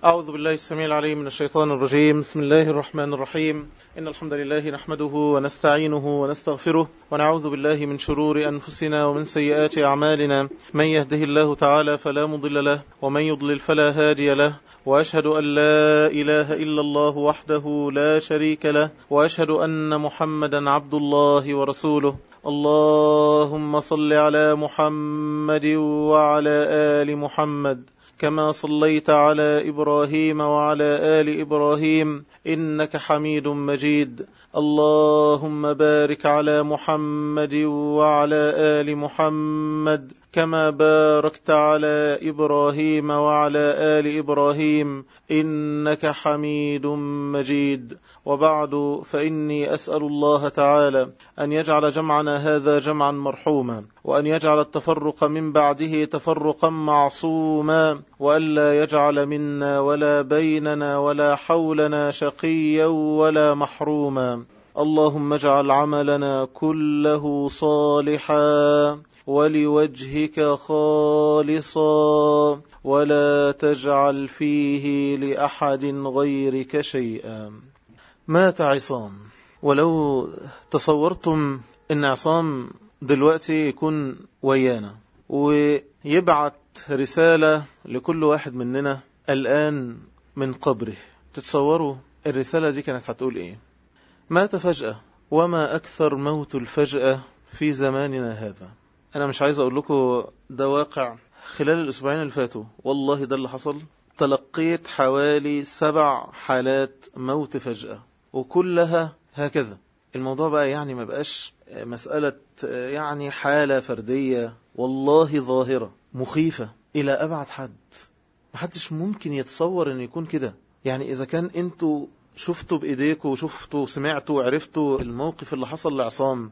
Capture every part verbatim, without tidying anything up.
أعوذ بالله السميع العليم من الشيطان الرجيم. بسم الله الرحمن الرحيم. إن الحمد لله نحمده ونستعينه ونستغفره ونعوذ بالله من شرور أنفسنا ومن سيئات أعمالنا. من يهده الله تعالى فلا مضل له ومن يضلل فلا هادي له، وأشهد أن لا إله إلا الله وحده لا شريك له، وأشهد أن محمدا عبد الله ورسوله. اللهم صل على محمد وعلى آل محمد كما صليت على إبراهيم وعلى آل إبراهيم إنك حميد مجيد. اللهم بارك على محمد وعلى آل محمد كما باركت على إبراهيم وعلى آل إبراهيم إنك حميد مجيد. وبعد، فإني أسأل الله تعالى أن يجعل جمعنا هذا جمعا مرحوما، وأن يجعل التفرق من بعده تفرقا معصوما، وألا يجعل منا ولا بيننا ولا حولنا شقيا ولا محروما. اللهم اجعل عملنا كله صالحا ولوجهك خالصا، ولا تجعل فيه لأحد غيرك شيئا. مات عصام، ولو تصورتم ان عصام دلوقتي يكون ويانا ويبعت رسالة لكل واحد مننا الآن من قبره، تتصوروا الرسالة دي كانت هتقول ايه؟ مات فجأة، وما أكثر موت الفجأة في زماننا هذا. أنا مش عايز أقول لكم ده واقع. خلال الأسبوعين اللي فاتوا والله ده اللي حصل. تلقيت حوالي سبع حالات موت فجأة، وكلها هكذا. الموضوع بقى يعني ما بقاش مسألة يعني حالة فردية، والله ظاهرة مخيفة إلى أبعد حد. محدش ممكن يتصور أن يكون كده. يعني إذا كان أنتوا شفتوا بإيديكوا وشفتوا سمعتوا وعرفتوا الموقف اللي حصل لعصام،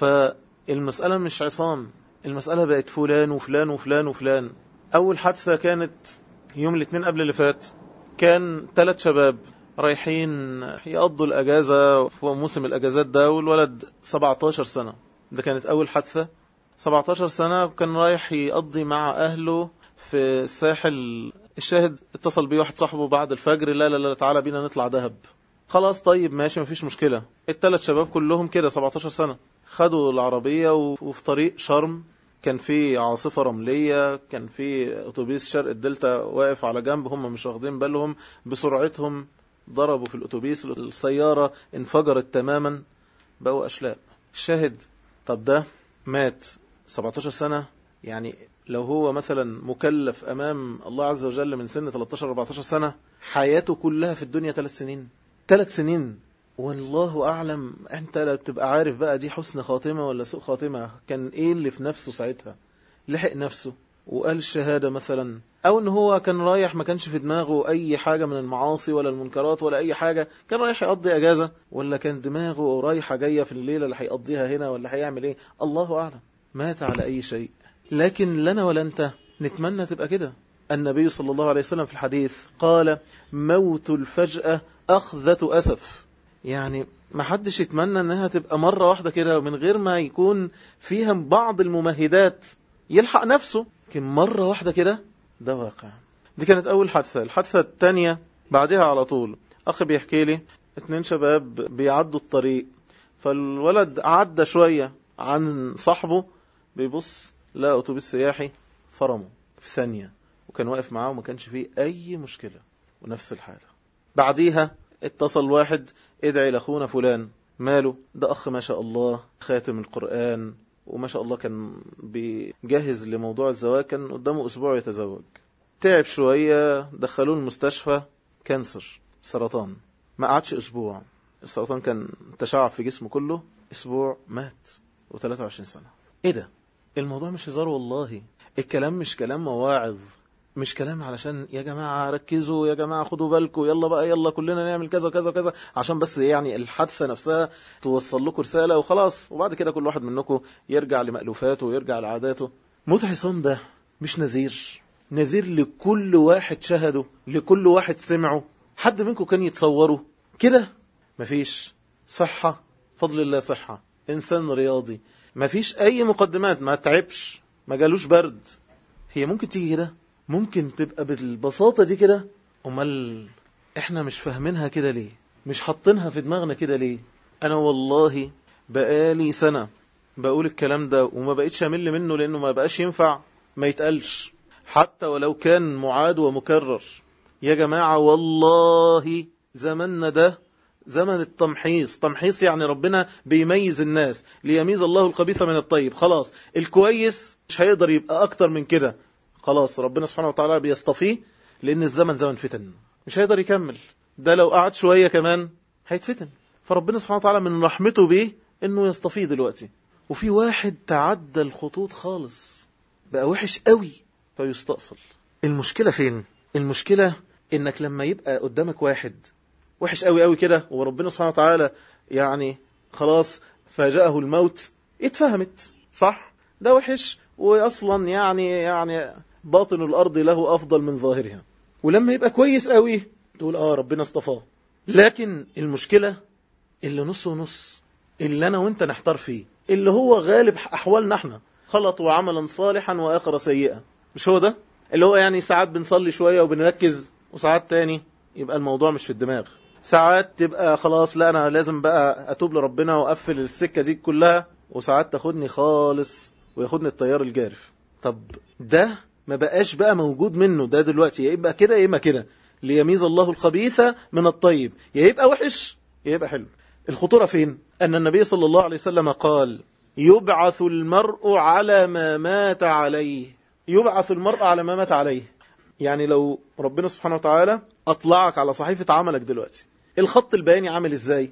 فالمسألة مش عصام، المسألة بقت فلان وفلان وفلان وفلان. أول حادثة كانت يوم الاثنين قبل اللي فات، كان ثلاث شباب رايحين يقضوا الأجازة في موسم الأجازات ده، والولد سبعتاشر سنة. ده كانت أول حادثة. سبعتاشر سنة كان رايح يقضي مع أهله في الساحل. الشاهد اتصل بيه واحد صاحبه بعد الفجر، لا لا لا تعالى بينا نطلع دهب. خلاص طيب ماشي مفيش مشكلة. الثلاث شباب كلهم كده سبعتاشر سنة، خدوا العربية وفي طريق شرم كان في عاصفة رملية، كان في أتوبيس شرق الدلتا واقف على جنب، هم مش واخدين بالهم، بسرعتهم ضربوا في الأتوبيس، السيارة انفجرت تماما، بقوا أشلاء. الشاهد طب ده مات سبعتاشر سنة. يعني لو هو مثلا مكلف أمام الله عز وجل من سن تلتاشر أربعتاشر سنة، حياته كلها في الدنيا ثلاث سنين ثلاث سنين والله أعلم. أنت لا بتبقى عارف بقى دي حسن خاتمة ولا سوء خاتمة. كان إيه اللي في نفسه ساعتها؟ لحق نفسه وقال الشهادة مثلا، أو إن هو كان رايح ما كانش في دماغه أي حاجة من المعاصي ولا المنكرات ولا أي حاجة، كان رايح يقضي أجازة، ولا كان دماغه رايحة جاية في الليلة اللي هيقضيها هنا ولا هيعمل إيه، الله أعلم. مات على أي شيء. لكن لنا ولا أنت نتمنى تبقى كده. النبي صلى الله عليه وسلم في الحديث قال: موت الفجأة أخذة أسف. يعني ما حدش يتمنى أنها تبقى مرة واحدة كده من غير ما يكون فيها بعض الممهدات يلحق نفسه. لكن مرة واحدة كده ده واقع. دي كانت أول حادثة. الحادثة الثانية بعدها على طول، أخي بيحكي لي اتنين شباب بيعدوا الطريق، فالولد عدى شوية عن صاحبه، بيبص لا أتوبيس سياحي، فرمه في ثانية، وكان واقف معاه وما كانش فيه أي مشكلة، ونفس الحالة. بعديها اتصل واحد: ادعي لأخونا فلان. ماله؟ ده أخ ما شاء الله خاتم القرآن، وما شاء الله كان بيجهز لموضوع الزواج، كان قدامه أسبوع يتزوج. تعب شوية، دخلوه المستشفى، كانسر، سرطان. ما قعدش أسبوع، السرطان كان تشعب في جسمه كله، أسبوع مات، وثلاثة وعشرين سنة. إيه ده؟ الموضوع مش هزار والله. الكلام مش كلام مواعظ، مش كلام علشان يا جماعة ركزوا، يا جماعة خدوا بالكم، يلا بقى يلا كلنا نعمل كذا كذا كذا، عشان بس يعني الحادثة نفسها توصل لكم رسالة وخلاص، وبعد كده كل واحد منكم يرجع لمألوفاته ويرجع لعاداته. موت عصام ده مش نذير، نذير لكل واحد شهده، لكل واحد سمعه. حد منكم كان يتصوره كده؟ مفيش. صحة، فضل الله صحة، إنسان رياضي، مفيش أي مقدمات، ما تعبش، ما جالوش برد. هي ممكن تيجي كده؟ ممكن تبقى بالبساطة دي كده؟ امال احنا مش فاهمينها كده ليه؟ مش حاطينها في دماغنا كده ليه؟ انا والله بقالي سنة بقول الكلام ده وما بقيتش امل منه، لانه ما بقاش ينفع ما يتقالش حتى ولو كان معاد ومكرر. يا جماعة والله زمننا ده زمن التمحيص. تمحيص يعني ربنا بيميز الناس، ليميز الله الخبيث من الطيب. خلاص الكويس مش هيقدر يبقى اكتر من كده، خلاص ربنا سبحانه وتعالى بيصطفيه، لان الزمن زمن فتن مش هيقدر يكمل. ده لو قعد شوية كمان هيتفتن. فربنا سبحانه وتعالى من رحمته بيه انه يصطفيه دلوقتي. وفي واحد تعدى الخطوط خالص بقى وحش قوي فيستأصل. المشكلة فين؟ المشكلة انك لما يبقى قدامك واحد وحش قوي قوي كده وربنا سبحانه وتعالى يعني خلاص فاجأه الموت، اتفهمت صح ده وحش واصلا يعني يعني باطن الارض له افضل من ظاهرها. ولما يبقى كويس قوي تقول اه ربنا اصطفاه. لكن المشكلة اللي نص ونص، اللي انا وانت نحتار فيه، اللي هو غالب احوالنا احنا، خلطوا عملا صالحا واخر سيئا. مش هو ده اللي هو يعني ساعات بنصلي شوية وبنركز، وساعات تاني يبقى الموضوع مش في الدماغ. ساعات تبقى خلاص لا انا لازم بقى اتوب لربنا واقفل السكة دي كلها، وساعات تاخدني خالص وياخدني التيار الجارف. طب ده ما بقاش بقى موجود منه ده دلوقتي، يا يبقى كده يا اما كده، ليميز الله الخبيث من الطيب، يا يبقى وحش يا يبقى حلو. الخطورة فين؟ أن النبي صلى الله عليه وسلم قال يبعث المرء على ما مات عليه. يبعث المرء على ما مات عليه، يعني لو ربنا سبحانه وتعالى أطلعك على صحيفة عملك دلوقتي، الخط البياني عامل إزاي؟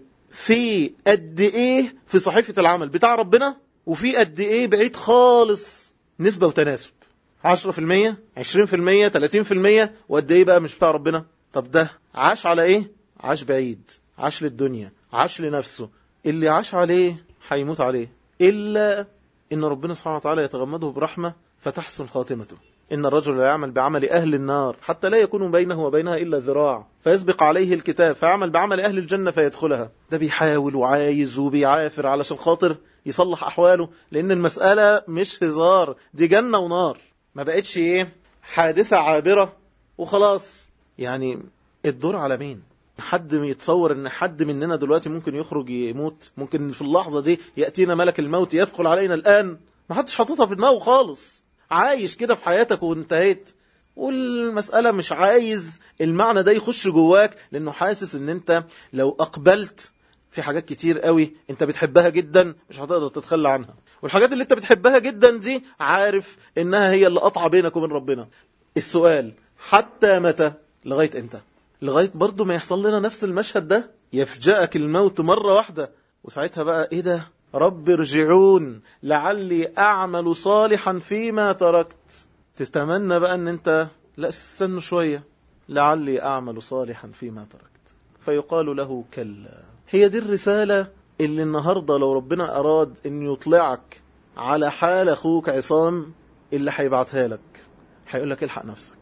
في قد إيه في صحيفة العمل بتاع ربنا، وفي قد إيه بعيد خالص، نسبة وتناسب، عشرة في المية عشرين في المية ثلاثين في المية، وقد إيه بقى مش بتاع ربنا. طب ده عاش على إيه؟ عاش بعيد، عاش للدنيا، عاش لنفسه. اللي عاش عليه هيموت عليه، إلا إن ربنا سبحانه وتعالى يتغمده برحمة فتحسن خاتمته. إن الرجل لا يعمل بعمل أهل النار حتى لا يكون بينه وبينها إلا ذراع فيسبق عليه الكتاب فيعمل بعمل أهل الجنة فيدخلها. ده بيحاول وعايز وبيعافر علشان خاطر يصلح أحواله، لأن المسألة مش هزار، دي جنة ونار، ما بقتش إيه حادثة عابرة وخلاص. يعني الدور على مين؟ حد يتصور ان حد مننا دلوقتي ممكن يخرج يموت؟ ممكن في اللحظة دي يأتينا ملك الموت يدخل علينا الآن؟ ما حدش حاططها في دماغه خالص، عايش كده في حياتك وانتهيت. والمسألة مش عايز المعنى ده يخش جواك، لأنه حاسس ان انت لو أقبلت في حاجات كتير قوي انت بتحبها جدا مش هتقدر تتخلى عنها، والحاجات اللي انت بتحبها جدا دي عارف انها هي اللي قطع بينك وبين ربنا. السؤال حتى متى؟ لغاية امتى؟ لغاية برضو ما يحصل لنا نفس المشهد ده، يفجأك الموت مرة واحدة، وساعتها بقى ايه ده؟ رب ارجعون لعلي اعمل صالحا فيما تركت. تتمنى بقى ان انت لا استنى شوية، لعلي اعمل صالحا فيما تركت، فيقال له كلا. هي دي الرسالة اللي النهاردة لو ربنا اراد ان يطلعك على حال اخوك عصام اللي هيبعتها لك، هيقول لك الحق نفسك.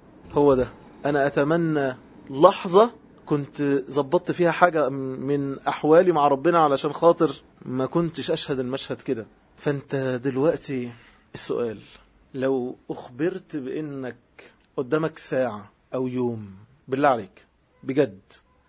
هو ده. انا اتمنى لحظة كنت زبطت فيها حاجة من أحوالي مع ربنا علشان خاطر ما كنتش أشهد المشهد كده. فأنت دلوقتي السؤال، لو أخبرت بأنك قدامك ساعة أو يوم، بالله عليك بجد،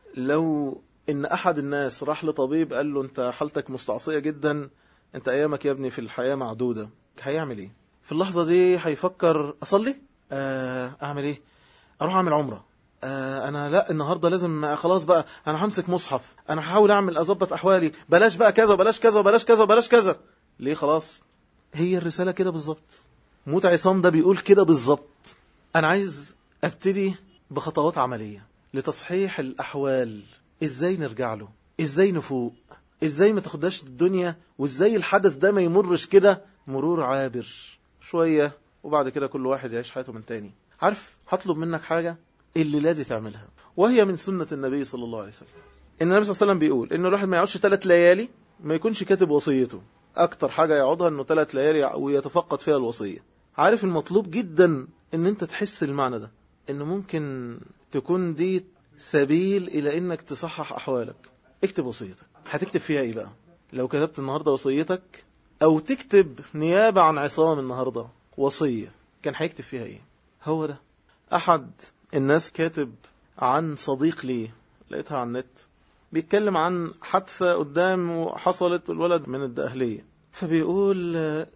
لو إن أحد الناس راح لطبيب قال له أنت حالتك مستعصية جدا، أنت أيامك يا ابني في الحياة معدودة، هيعمل إيه؟ في اللحظة دي هيفكر أصلي؟ آه أعمل إيه؟ أروح أعمل عمرة؟ آه أنا لا النهاردة لازم خلاص بقى أنا همسك مصحف، أنا هحاول أعمل أظبط أحوالي، بلاش بقى كذا بلاش كذا بلاش كذا بلاش كذا. ليه؟ خلاص هي الرسالة كده بالظبط. موت عصام ده بيقول كده بالظبط. أنا عايز أبتدي بخطوات عملية لتصحيح الأحوال. إزاي نرجع له؟ إزاي نفوق؟ إزاي ما تاخدهاش الدنيا؟ وإزاي الحدث ده ما يمرش كده مرور عابر شوية وبعد كده كل واحد يعيش حياته من تاني؟ عارف هطلب منك حاجة اللي لازم تعملها، وهي من سنة النبي صلى الله عليه وسلم. إن النبي صلى الله عليه وسلم بيقول إنه الواحد ما يقعدش ثلاث ليالي ما يكونش كاتب وصيته. أكتر حاجة يقعدها إنه ثلاث ليالي ويتفقد فيها الوصية. عارف المطلوب جدا إن أنت تحس المعنى ده، إنه ممكن تكون دي سبيل إلى إنك تصحح أحوالك. اكتب وصيتك. هتكتب فيها إيه بقى؟ لو كتبت النهاردة وصيتك، أو تكتب نيابة عن عصام النهاردة وصية، كان هيكتب فيها إيه؟ هو ده. أحد الناس كاتب عن صديق لي لقيتها على النت بيتكلم عن حادثة قدام حصلت الولد من الدقهلية، فبيقول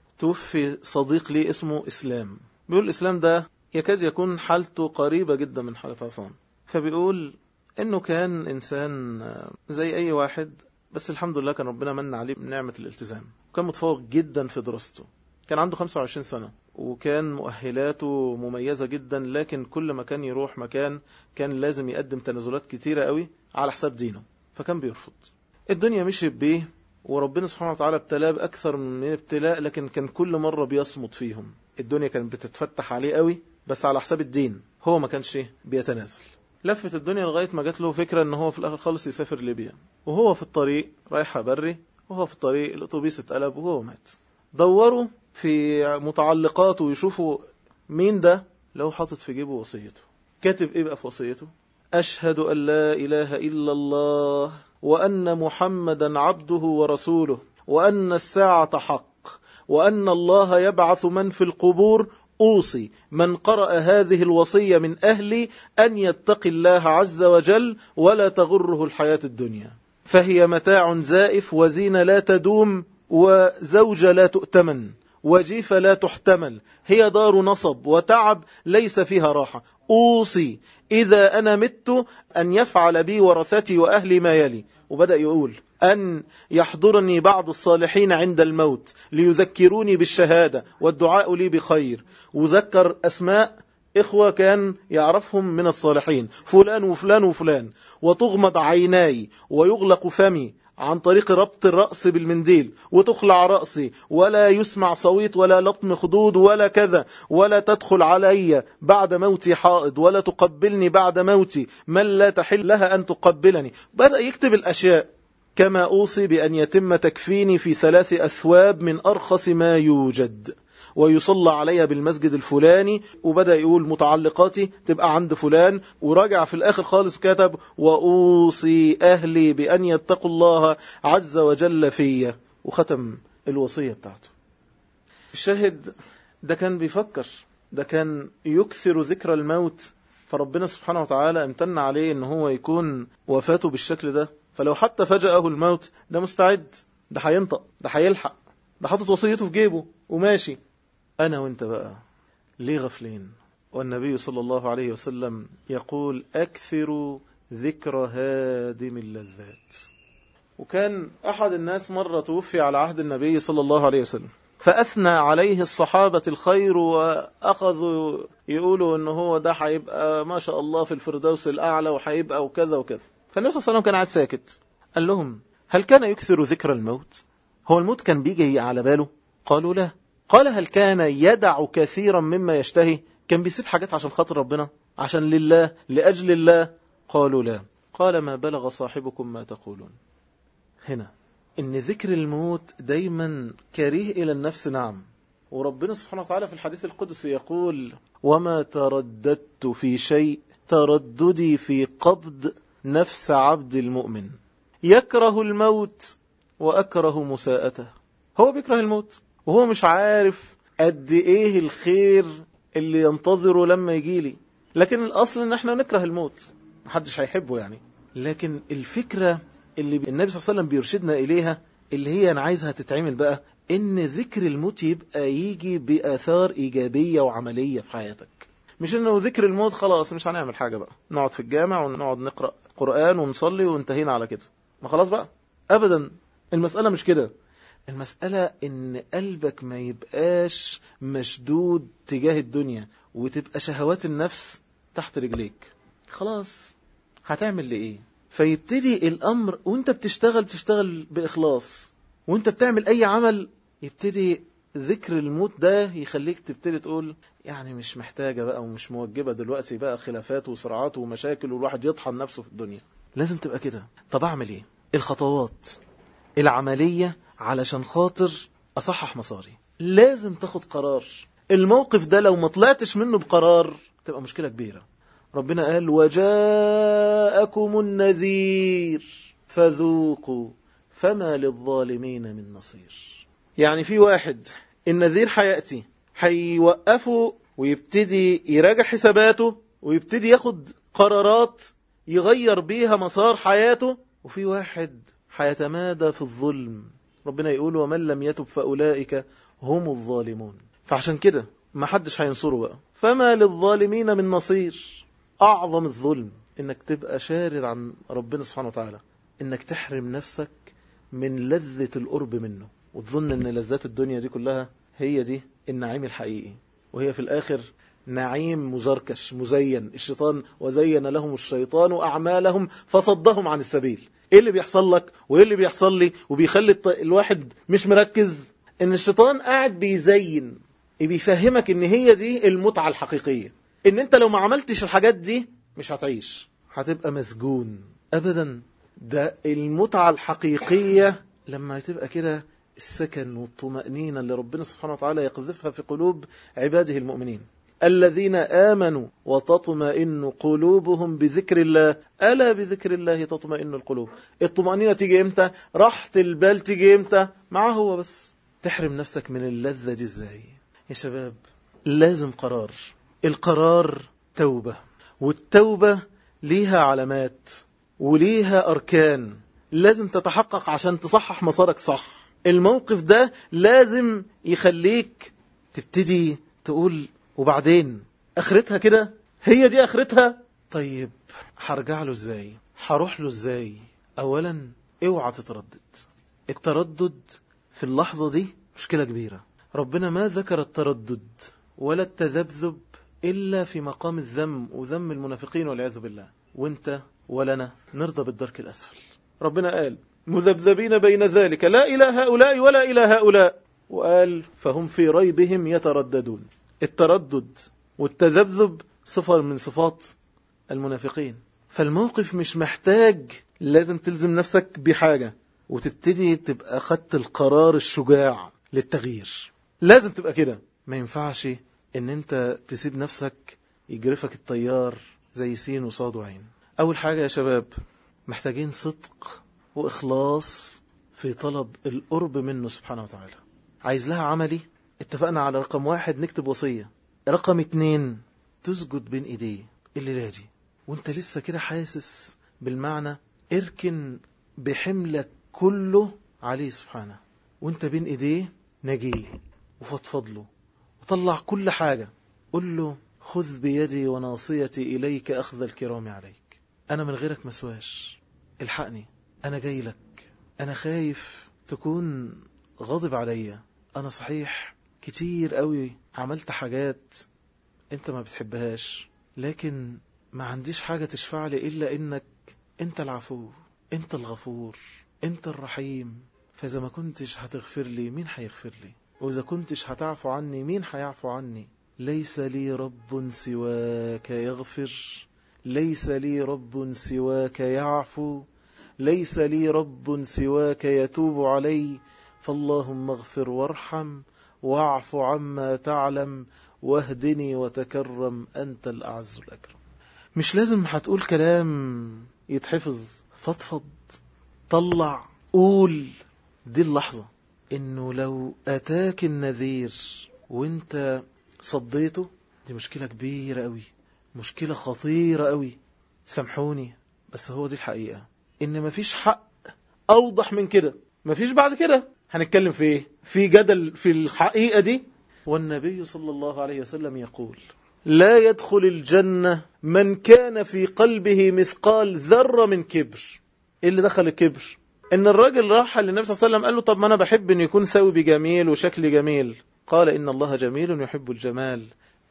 توفي صديق لي اسمه إسلام. بيقول الإسلام ده يكاد يكون حالته قريبة جدا من حالة عصام. فبيقول إنه كان إنسان زي أي واحد، بس الحمد لله كان ربنا من عليه بنعمة الالتزام، وكان متفوق جدا في دراسته. كان عنده خمسة وعشرين سنة وكان مؤهلاته مميزة جدا، لكن كل ما كان يروح مكان كان لازم يقدم تنازلات كتيرة قوي على حساب دينه، فكان بيرفض. الدنيا مشيت بيه وربنا سبحانه وتعالى ابتلاه بأكثر من ابتلاء، لكن كان كل مرة بيصمت فيهم. الدنيا كانت بتتفتح عليه قوي بس على حساب الدين، هو ما كانش بيتنازل. لفت الدنيا لغاية ما جات له فكرة ان هو في الاخر خالص يسافر ليبيا، وهو في الطريق رايح بري، وهو في الطريق الاتوبيس اتقلب وهو مات. دوروا في متعلقاته ويشوفوا مين ده، لو حاطط في جيبه وصيته. كاتب ايه بقى في وصيته؟ أشهد أن لا إله إلا الله وأن محمدا عبده ورسوله وأن الساعة حق وأن الله يبعث من في القبور. أوصي من قرأ هذه الوصية من أهلي أن يتقي الله عز وجل ولا تغره الحياة الدنيا، فهي متاع زائف وزينة لا تدوم وزوجة لا تؤتمن وجيفة لا تحتمل، هي دار نصب وتعب ليس فيها راحة. أوصي إذا أنا مت أن يفعل بي ورثتي وأهلي ما يلي. وبدأ يقول أن يحضرني بعض الصالحين عند الموت ليذكروني بالشهادة والدعاء لي بخير. وذكر أسماء إخوة كان يعرفهم من الصالحين، فلان وفلان وفلان، وتغمض عيناي ويغلق فمي عن طريق ربط الرأس بالمنديل وتخلع رأسي ولا يسمع صويت ولا لطم خدود ولا كذا، ولا تدخل علي بعد موتي حائض ولا تقبلني بعد موتي من لا تحل لها أن تقبلني. بدأ يكتب الأشياء. كما أوصي بأن يتم تكفيني في ثلاث أثواب من أرخص ما يوجد ويصلى علي بالمسجد الفلاني. وبدأ يقول متعلقاتي تبقى عند فلان، وراجع في الآخر خالص كتب وأوصي أهلي بأن يتقوا الله عز وجل فيا، وختم الوصية بتاعته. الشاهد ده كان بيفكر، ده كان يكثر ذكر الموت، فربنا سبحانه وتعالى امتن عليه ان هو يكون وفاته بالشكل ده. فلو حتى فجأه الموت ده مستعد، ده هينطق، ده هيلحق، ده حاطط وصيته في جيبه وماشي. أنا وانت بقى ليه غفلين؟ والنبي صلى الله عليه وسلم يقول أكثر ذكر هادم اللذات. وكان أحد الناس مرة توفي على عهد النبي صلى الله عليه وسلم، فأثنى عليه الصحابة الخير وأخذوا يقولوا أنه هو ده هيبقى ما شاء الله في الفردوس الأعلى وهيبقى وكذا وكذا. فالنبي صلى الله عليه وسلم كان قاعد ساكت. قال لهم هل كان يكثر ذكر الموت؟ هو الموت كان بيجي على باله؟ قالوا لا. قال هل كان يدع كثيرا مما يشتهي؟ كان بيسيب حاجات عشان خاطر ربنا، عشان لله، لأجل الله؟ قالوا لا. قال ما بلغ صاحبكم ما تقولون. هنا إن ذكر الموت دايما كريه إلى النفس. نعم، وربنا سبحانه وتعالى في الحديث القدسي يقول وما ترددت في شيء ترددي في قبض نفس عبد المؤمن يكره الموت وأكره مساءته. هو بيكره الموت وهو مش عارف قد إيه الخير اللي ينتظره لما يجيلي، لكن الأصل إن احنا نكره الموت، محدش هيحبه يعني. لكن الفكرة اللي النبي صلى الله عليه وسلم بيرشدنا إليها اللي هي أنا عايزها تتعمل بقى، إن ذكر الموت يبقى يجي بآثار إيجابية وعملية في حياتك. مش إنه ذكر الموت خلاص مش هنعمل حاجة بقى، نقعد في الجامع ونقعد نقرأ قرآن ونصلي وانتهينا على كده، ما خلاص بقى. أبدا، المسألة مش كده. المسألة إن قلبك ما يبقاش مشدود تجاه الدنيا، وتبقى شهوات النفس تحت رجليك. خلاص هتعمل لإيه؟ فيبتدي الأمر وانت بتشتغل بتشتغل بإخلاص، وانت بتعمل أي عمل يبتدي ذكر الموت ده يخليك تبتدي تقول يعني مش محتاجة بقى ومش موجبة دلوقتي بقى خلافات وصراعات ومشاكل والواحد يطحن نفسه في الدنيا. لازم تبقى كده. طب أعمل إيه؟ الخطوات العملية علشان خاطر أصحح مساري. لازم تاخد قرار. الموقف ده لو ما طلعتش منه بقرار تبقى مشكلة كبيرة. ربنا قال وجاءكم النذير فذوقوا فما للظالمين من نصير. يعني في واحد النذير حيأتي هيوقفه ويبتدي يراجع حساباته ويبتدي ياخد قرارات يغير بيها مسار حياته، وفي واحد هيتمادى في الظلم. ربنا يقول ومن لم يتب فأولئك هم الظالمون. فعشان كده ما حدش هينصره بقى. فما للظالمين من نصير. أعظم الظلم إنك تبقى شارد عن ربنا سبحانه وتعالى، إنك تحرم نفسك من لذة القرب منه، وتظن إن لذات الدنيا دي كلها هي دي النعيم الحقيقي، وهي في الآخر نعيم مزركش مزين. الشيطان وزين لهم الشيطان أعمالهم فصدهم عن السبيل. إيه اللي بيحصل لك وإيه اللي بيحصل لي وبيخلي الواحد مش مركز؟ إن الشيطان قاعد بيزين، بيفهمك إن هي دي المتعة الحقيقية، إن أنت لو ما عملتش الحاجات دي مش هتعيش، هتبقى مسجون. أبدا، ده المتعة الحقيقية لما تبقى كده السكن والطمأنينة اللي ربنا سبحانه وتعالى يقذفها في قلوب عباده المؤمنين. الذين آمنوا وتطمئن قلوبهم بذكر الله، ألا بذكر الله تطمئن القلوب. الطمأنينة تيجي إمتى؟ راحة البال تيجي إمتى؟ معه هو بس. تحرم نفسك من اللذة دي إزاي؟ يا شباب لازم قرار. القرار توبة، والتوبة ليها علامات وليها أركان لازم تتحقق عشان تصحح مسارك صح. الموقف ده لازم يخليك تبتدي تقول وبعدين آخرتها كده، هي دي آخرتها. طيب هرجع له ازاي؟ هروح له ازاي؟ اولا اوعى تتردد. التردد في اللحظة دي مشكلة كبيرة. ربنا ما ذكر التردد ولا التذبذب إلا في مقام الذم وذم المنافقين والعياذ بالله. وانت ولنا نرضى بالدرك الأسفل. ربنا قال مذبذبين بين ذلك لا إلى هؤلاء ولا إلى هؤلاء، وقال فهم في ريبهم يترددون. التردد والتذبذب صفة من صفات المنافقين. فالموقف مش محتاج لازم تلزم نفسك بحاجة وتبتدي تبقى خدت القرار الشجاع للتغيير. لازم تبقى كده. ما ينفعش ان انت تسيب نفسك يجرفك الطيار زي سين وصاد وعين. اول حاجة يا شباب محتاجين صدق واخلاص في طلب القرب منه سبحانه وتعالى. عايز لها عملي؟ اتفقنا على رقم واحد نكتب وصية. رقم اتنين تسجد بين ايديه الليلة دي وانت لسه كده حاسس بالمعنى. اركن بحملك كله عليه سبحانه وانت بين ايديه، نجيه وفضفض له وطلع كل حاجة. قل له خذ بيدي وناصيتي إليك أخذ الكرام عليك. أنا من غيرك مسواش، الحقني، أنا جاي لك. أنا خايف تكون غاضب عليا. أنا صحيح كتير قوي عملت حاجات أنت ما بتحبهاش، لكن ما عنديش حاجة تشفع لي إلا إنك أنت العفو، أنت الغفور، أنت الرحيم. فإذا ما كنتش هتغفر لي مين هيغفر لي؟ وإذا كنتش هتعفو عني مين هيعفو عني؟ ليس لي رب سواك يغفر، ليس لي رب سواك يعفو، ليس لي رب سواك يتوب علي. فاللهم اغفر وارحم واعف عما تعلم واهدني وتكرم أنت الأعز الأكرم. مش لازم هتقول كلام يتحفظ. فضفض، طلع، قول. دي اللحظة إنه لو أتاك النذير وانت صديته، دي مشكلة كبيرة قوي، مشكلة خطيرة قوي. سامحوني بس هو دي الحقيقة، إن مفيش حق أوضح من كده. مفيش بعد كده هنتكلم في إيه؟ في جدل في الحقيقة دي. والنبي صلى الله عليه وسلم يقول لا يدخل الجنة من كان في قلبه مثقال ذرة من كبر. إيه اللي دخل الكبر؟ إن الراجل راح للنبي صلى الله عليه وسلم قال له طب ما أنا بحب أن يكون ثوبي جميل وشكلي جميل. قال إن الله جميل يحب الجمال.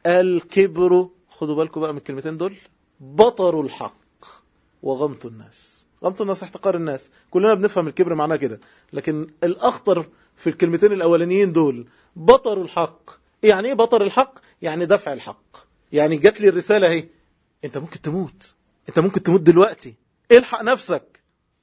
الكبر، خدوا بالكم بقى من الكلمتين دول، بطر الحق وغمط الناس. غمط الناس احتقار الناس. كلنا بنفهم الكبر معناه كده، لكن الأخطر في الكلمتين الأولانيين دول بطر الحق. يعني إيه بطر الحق؟ يعني دفع الحق. يعني جات لي الرسالة اهي، أنت ممكن تموت، أنت ممكن تموت دلوقتي، الحق نفسك.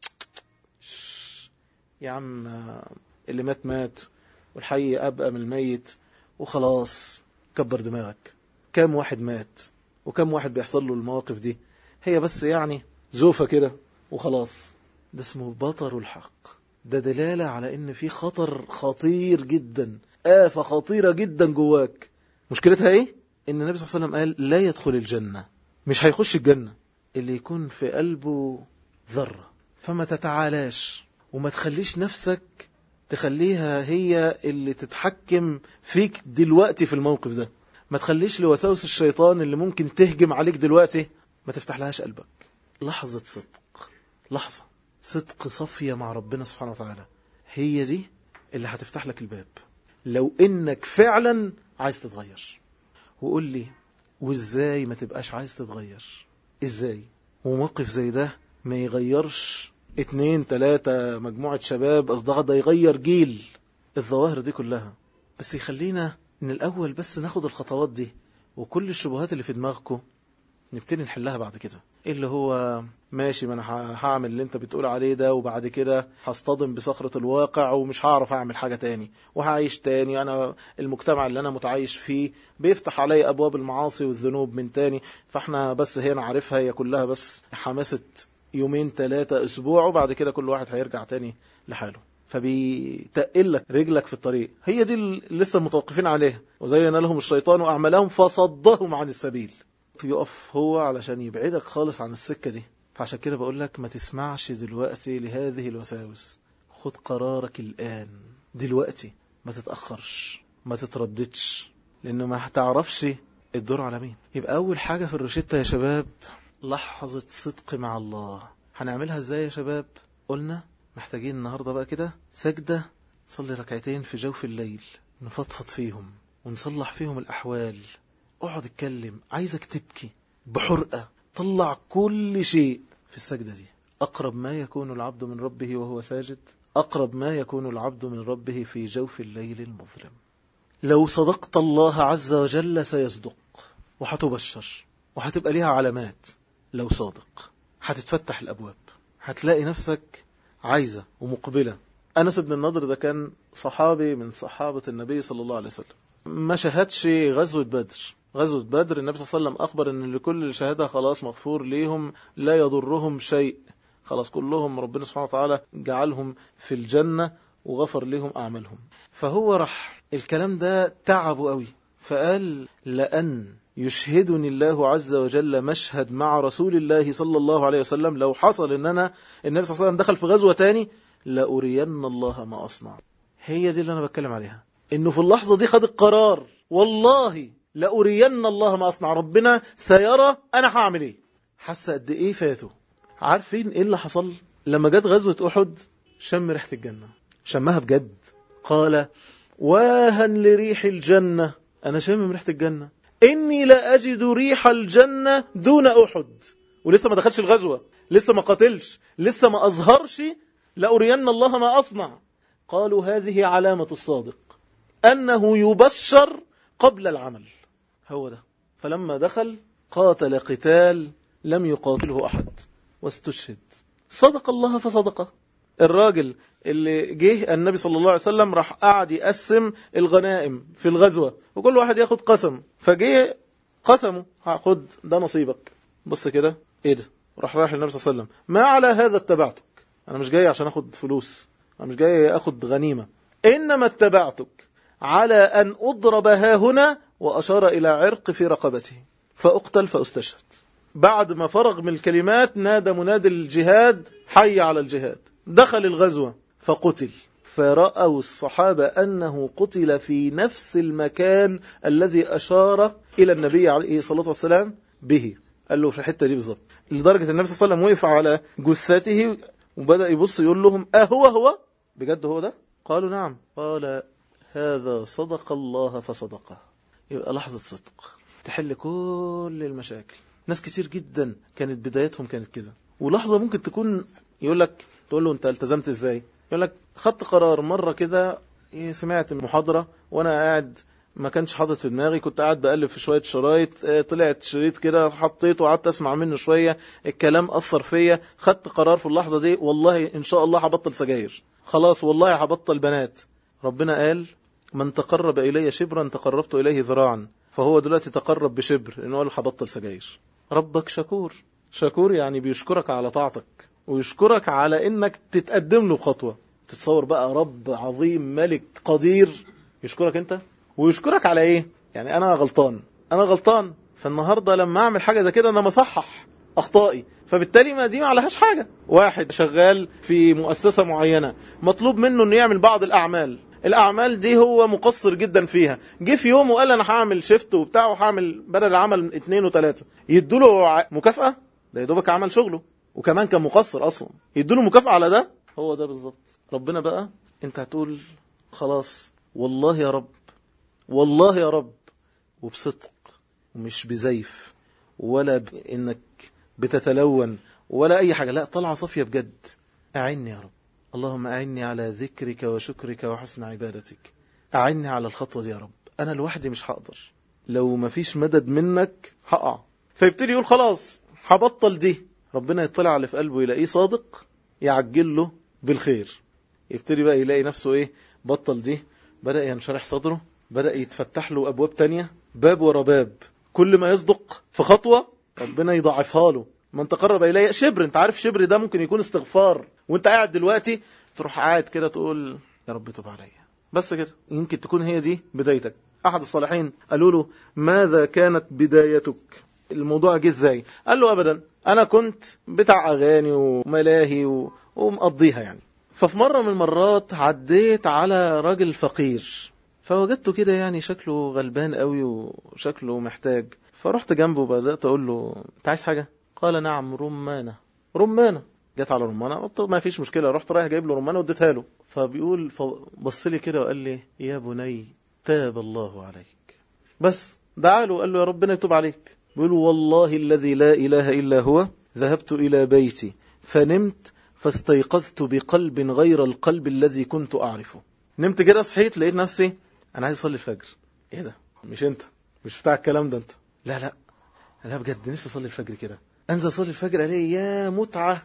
يا عم اللي مات مات والحي أبقى من الميت وخلاص، كبر دماغك. كم واحد مات وكم واحد بيحصل له المواقف دي، هي بس يعني زوفة كده وخلاص. ده اسمه بطر الحق. ده دلالة على ان في خطر خطير جدا، آفة خطيرة جدا جواك. مشكلتها ايه؟ ان النبي صلى الله عليه وسلم قال لا يدخل الجنة مش هيخش الجنة اللي يكون في قلبه ذرة. فما تتعالاش وما تخليش نفسك تخليها هي اللي تتحكم فيك دلوقتي في الموقف ده. ما تخليش لوساوس الشيطان اللي ممكن تهجم عليك دلوقتي ما تفتح لهاش قلبك. لحظة صدق، لحظة صدق صفية مع ربنا سبحانه وتعالى، هي دي اللي هتفتح لك الباب. لو انك فعلا عايز تتغير. وقول لي وازاي ما تبقاش عايز تتغير؟ ازاي وموقف زي ده ما يغيرش اتنين تلاتة مجموعة شباب أصدقاء، ده يغير جيل. الظواهر دي كلها بس يخلينا من الأول بس ناخد الخطوات دي، وكل الشبهات اللي في دماغكم نبتدي نحلها بعد كده. اللي هو ماشي، ما انا هعمل اللي انت بتقول عليه ده، وبعد كده هصطدم بصخرة الواقع ومش هعرف اعمل حاجة تاني وهعيش تاني. انا المجتمع اللي انا متعايش فيه بيفتح علي ابواب المعاصي والذنوب من تاني. فاحنا بس هنا عارفها هي كلها بس حماسة يومين ثلاثة اسبوع، وبعد كده كل واحد هيرجع تاني لحاله. فبيتقل لك رجلك في الطريق. هي دي اللي لسه متوقفين عليها. وزين لهم الشيطان اعمالهم فصدهم عن السبيل. يقف هو علشان يبعدك خالص عن السكة دي. فعشان كده بقول لك ما تسمعش دلوقتي لهذه الوساوس. خد قرارك الآن دلوقتي، ما تتأخرش، ما تترددش، لأنه ما هتعرفش الدور على مين. يبقى أول حاجة في الروشتة يا شباب لحظة صدق مع الله. هنعملها ازاي يا شباب؟ قلنا محتاجين النهاردة بقى كده سجدة، نصلي ركعتين في جوف الليل، نفضفض فيهم ونصلح فيهم الأحوال. اقعد اتكلم، عايزك تبكي بحرقة، طلع كل شيء في السجدة دي. أقرب ما يكون العبد من ربه وهو ساجد، أقرب ما يكون العبد من ربه في جوف الليل المظلم. لو صدقت الله عز وجل سيصدق، وهتبشر وهتبقى ليها علامات. لو صادق هتتفتح الأبواب، هتلاقي نفسك عايزة ومقبلة. أنس بن النضر ده كان صحابي من صحابة النبي صلى الله عليه وسلم، ما شهدش غزوة بدر. غزوة بدر النبي صلى الله عليه وسلم أخبر أن لكل شهادة خلاص مغفور ليهم، لا يضرهم شيء، خلاص كلهم ربنا سبحانه وتعالى جعلهم في الجنة وغفر لهم أعمالهم. فهو رح الكلام ده تعبه قوي، فقال لأن يشهدني الله عز وجل مشهد مع رسول الله صلى الله عليه وسلم، لو حصل أن أنا النبي صلى الله عليه وسلم دخل في غزوة تاني لأرين الله ما أصنع. هي دي اللي أنا بتكلم عليها، إنه في اللحظة دي خد القرار، والله لأرين الله ما أصنع، ربنا سيرى أنا هعمل إيه. حس قد إيه فاته. عارفين إيه اللي حصل لما جت غزوة أحد؟ شم ريحة الجنة، شمها بجد. قال واها لريح الجنة، أنا شم ريحة الجنة، إني لا أجد ريح الجنة دون أحد. ولسه ما دخلش الغزوة، لسه ما قاتلش، لسه ما أظهرش لأرين الله ما أصنع. قالوا هذه علامة الصادق، أنه يبشر قبل العمل. هو ده. فلما دخل قاتل قتال لم يقاتله أحد واستشهد. صدق الله فصدقه. الراجل اللي جه النبي صلى الله عليه وسلم راح قاعد يقسم الغنائم في الغزوة، وكل واحد ياخد قسم، فجه قسمه، هاخد ده نصيبك. بص كده، ايه ده؟ راح رايح للنبي صلى الله عليه وسلم، ما على هذا اتبعتك، انا مش جاي عشان اخد فلوس، انا مش جاي اخد غنيمة، انما اتبعتك على ان اضرب ها هنا، واشار الى عرق في رقبته فاقتل فاستشهد. بعد ما فرغ من الكلمات نادى منادي الجهاد حي على الجهاد. دخل الغزوة فقتل، فرأوا الصحابة أنه قتل في نفس المكان الذي أشار إلى النبي عليه الصلاة والسلام به. قال له في الحتة دي بالظبط، لدرجة النبي صلى الله عليه وسلم وقف على جثته وبدأ يبص يقول لهم أهو هو بجد هو ده؟ قالوا نعم. قال هذا صدق الله فصدقه. يبقى لحظة صدق تحل كل المشاكل. ناس كتير جدا كانت بدايتهم كانت كده، ولحظة ممكن تكون يقول لك، تقول له انت التزمت ازاي؟ يقول لك خدت قرار مرة كده، سمعت المحاضرة وانا قاعد ما كانش حاطط في دماغي، كنت قاعد بقلب في شوية شرايط، طلعت شريط كده حطيته وقعدت اسمع منه شوية، الكلام اثر فيا، خدت قرار في اللحظة دي والله ان شاء الله هبطل سجاير، خلاص والله هبطل بنات. ربنا قال من تقرب الي شبرا تقربت اليه ذراعا، فهو دلوقتي تقرب بشبر انه قال هبطل سجاير. ربك شكور. شكور يعني بيشكرك على طاعتك، ويشكرك على انك تتقدم له بخطوة. تتصور بقى رب عظيم ملك قدير يشكرك انت، ويشكرك على ايه؟ يعني انا غلطان، انا غلطان فالنهاردة لما أعمل حاجة زي كده أنا مصحح أخطائي، فبالتالي ما دي ما عليهاش حاجة. واحد شغال في مؤسسة معينة مطلوب منه أنه يعمل بعض الأعمال، الأعمال دي هو مقصر جدا فيها، جه في يوم وقال أنا هعمل شيفت وبتاع وهعمل بدل العمل اتنين وتلاتة، يدوله مكافأة؟ ده يدوبك عمل شغله وكمان كان مقصر أصلا، يدوله مكافأة على ده؟ هو ده بالظبط. ربنا بقى أنت هتقول خلاص والله يا رب، والله يا رب، وبصدق ومش بزيف ولا بإنك بتتلون ولا أي حاجة، لا، طلع صافية بجد. أعني يا رب، اللهم أعني على ذكرك وشكرك وحسن عبادتك، أعني على الخطوة دي يا رب، أنا لوحدي مش هقدر، لو ما فيش مدد منك هقع. فيبتدي يقول خلاص هبطل دي، ربنا يطلع على في قلبه يلاقيه صادق، يعجل له بالخير، يبتدي بقى يلاقي نفسه إيه، بطل دي، بدأ ينشرح صدره، بدأ يتفتح له أبواب تانية، باب ورا باب، كل ما يصدق في خطوة ربنا يضاعفها له. من تقرب إليه شبر، انت عارف شبر ده ممكن يكون استغفار، وانت قاعد دلوقتي تروح قاعد كده تقول يا رب توب عليا، بس كده يمكن تكون هي دي بدايتك. أحد الصالحين قالوا له ماذا كانت بدايتك، الموضوع جه ازاي؟ قال له أبدا، أنا كنت بتاع أغاني وملاهي و... ومقضيها يعني. ففي مرة من المرات عديت على راجل فقير، فوجدته كده يعني شكله غلبان قوي وشكله محتاج، فرحت جنبه وبدأت أقول له انت عايز حاجة؟ قال نعم، رمانة. رمانة. جت على رمانة، قلت ما فيش مشكلة، رحت رايح جايب له رمانة واديتها له. فبيقول فبص لي كده وقال لي يا بني تاب الله عليك. بس دعا له وقال له يا ربنا يتوب عليك. بيقول والله الذي لا إله إلا هو ذهبت إلى بيتي فنمت فاستيقظت بقلب غير القلب الذي كنت أعرفه. نمت كده صحيت لقيت نفسي أنا عايز أصلي الفجر. إيه ده؟ مش أنت، مش بتاع الكلام ده أنت. لا لا أنا بجد نفسي أصلي الفجر كده، أنزل أصلي الفجر عليه يا متعة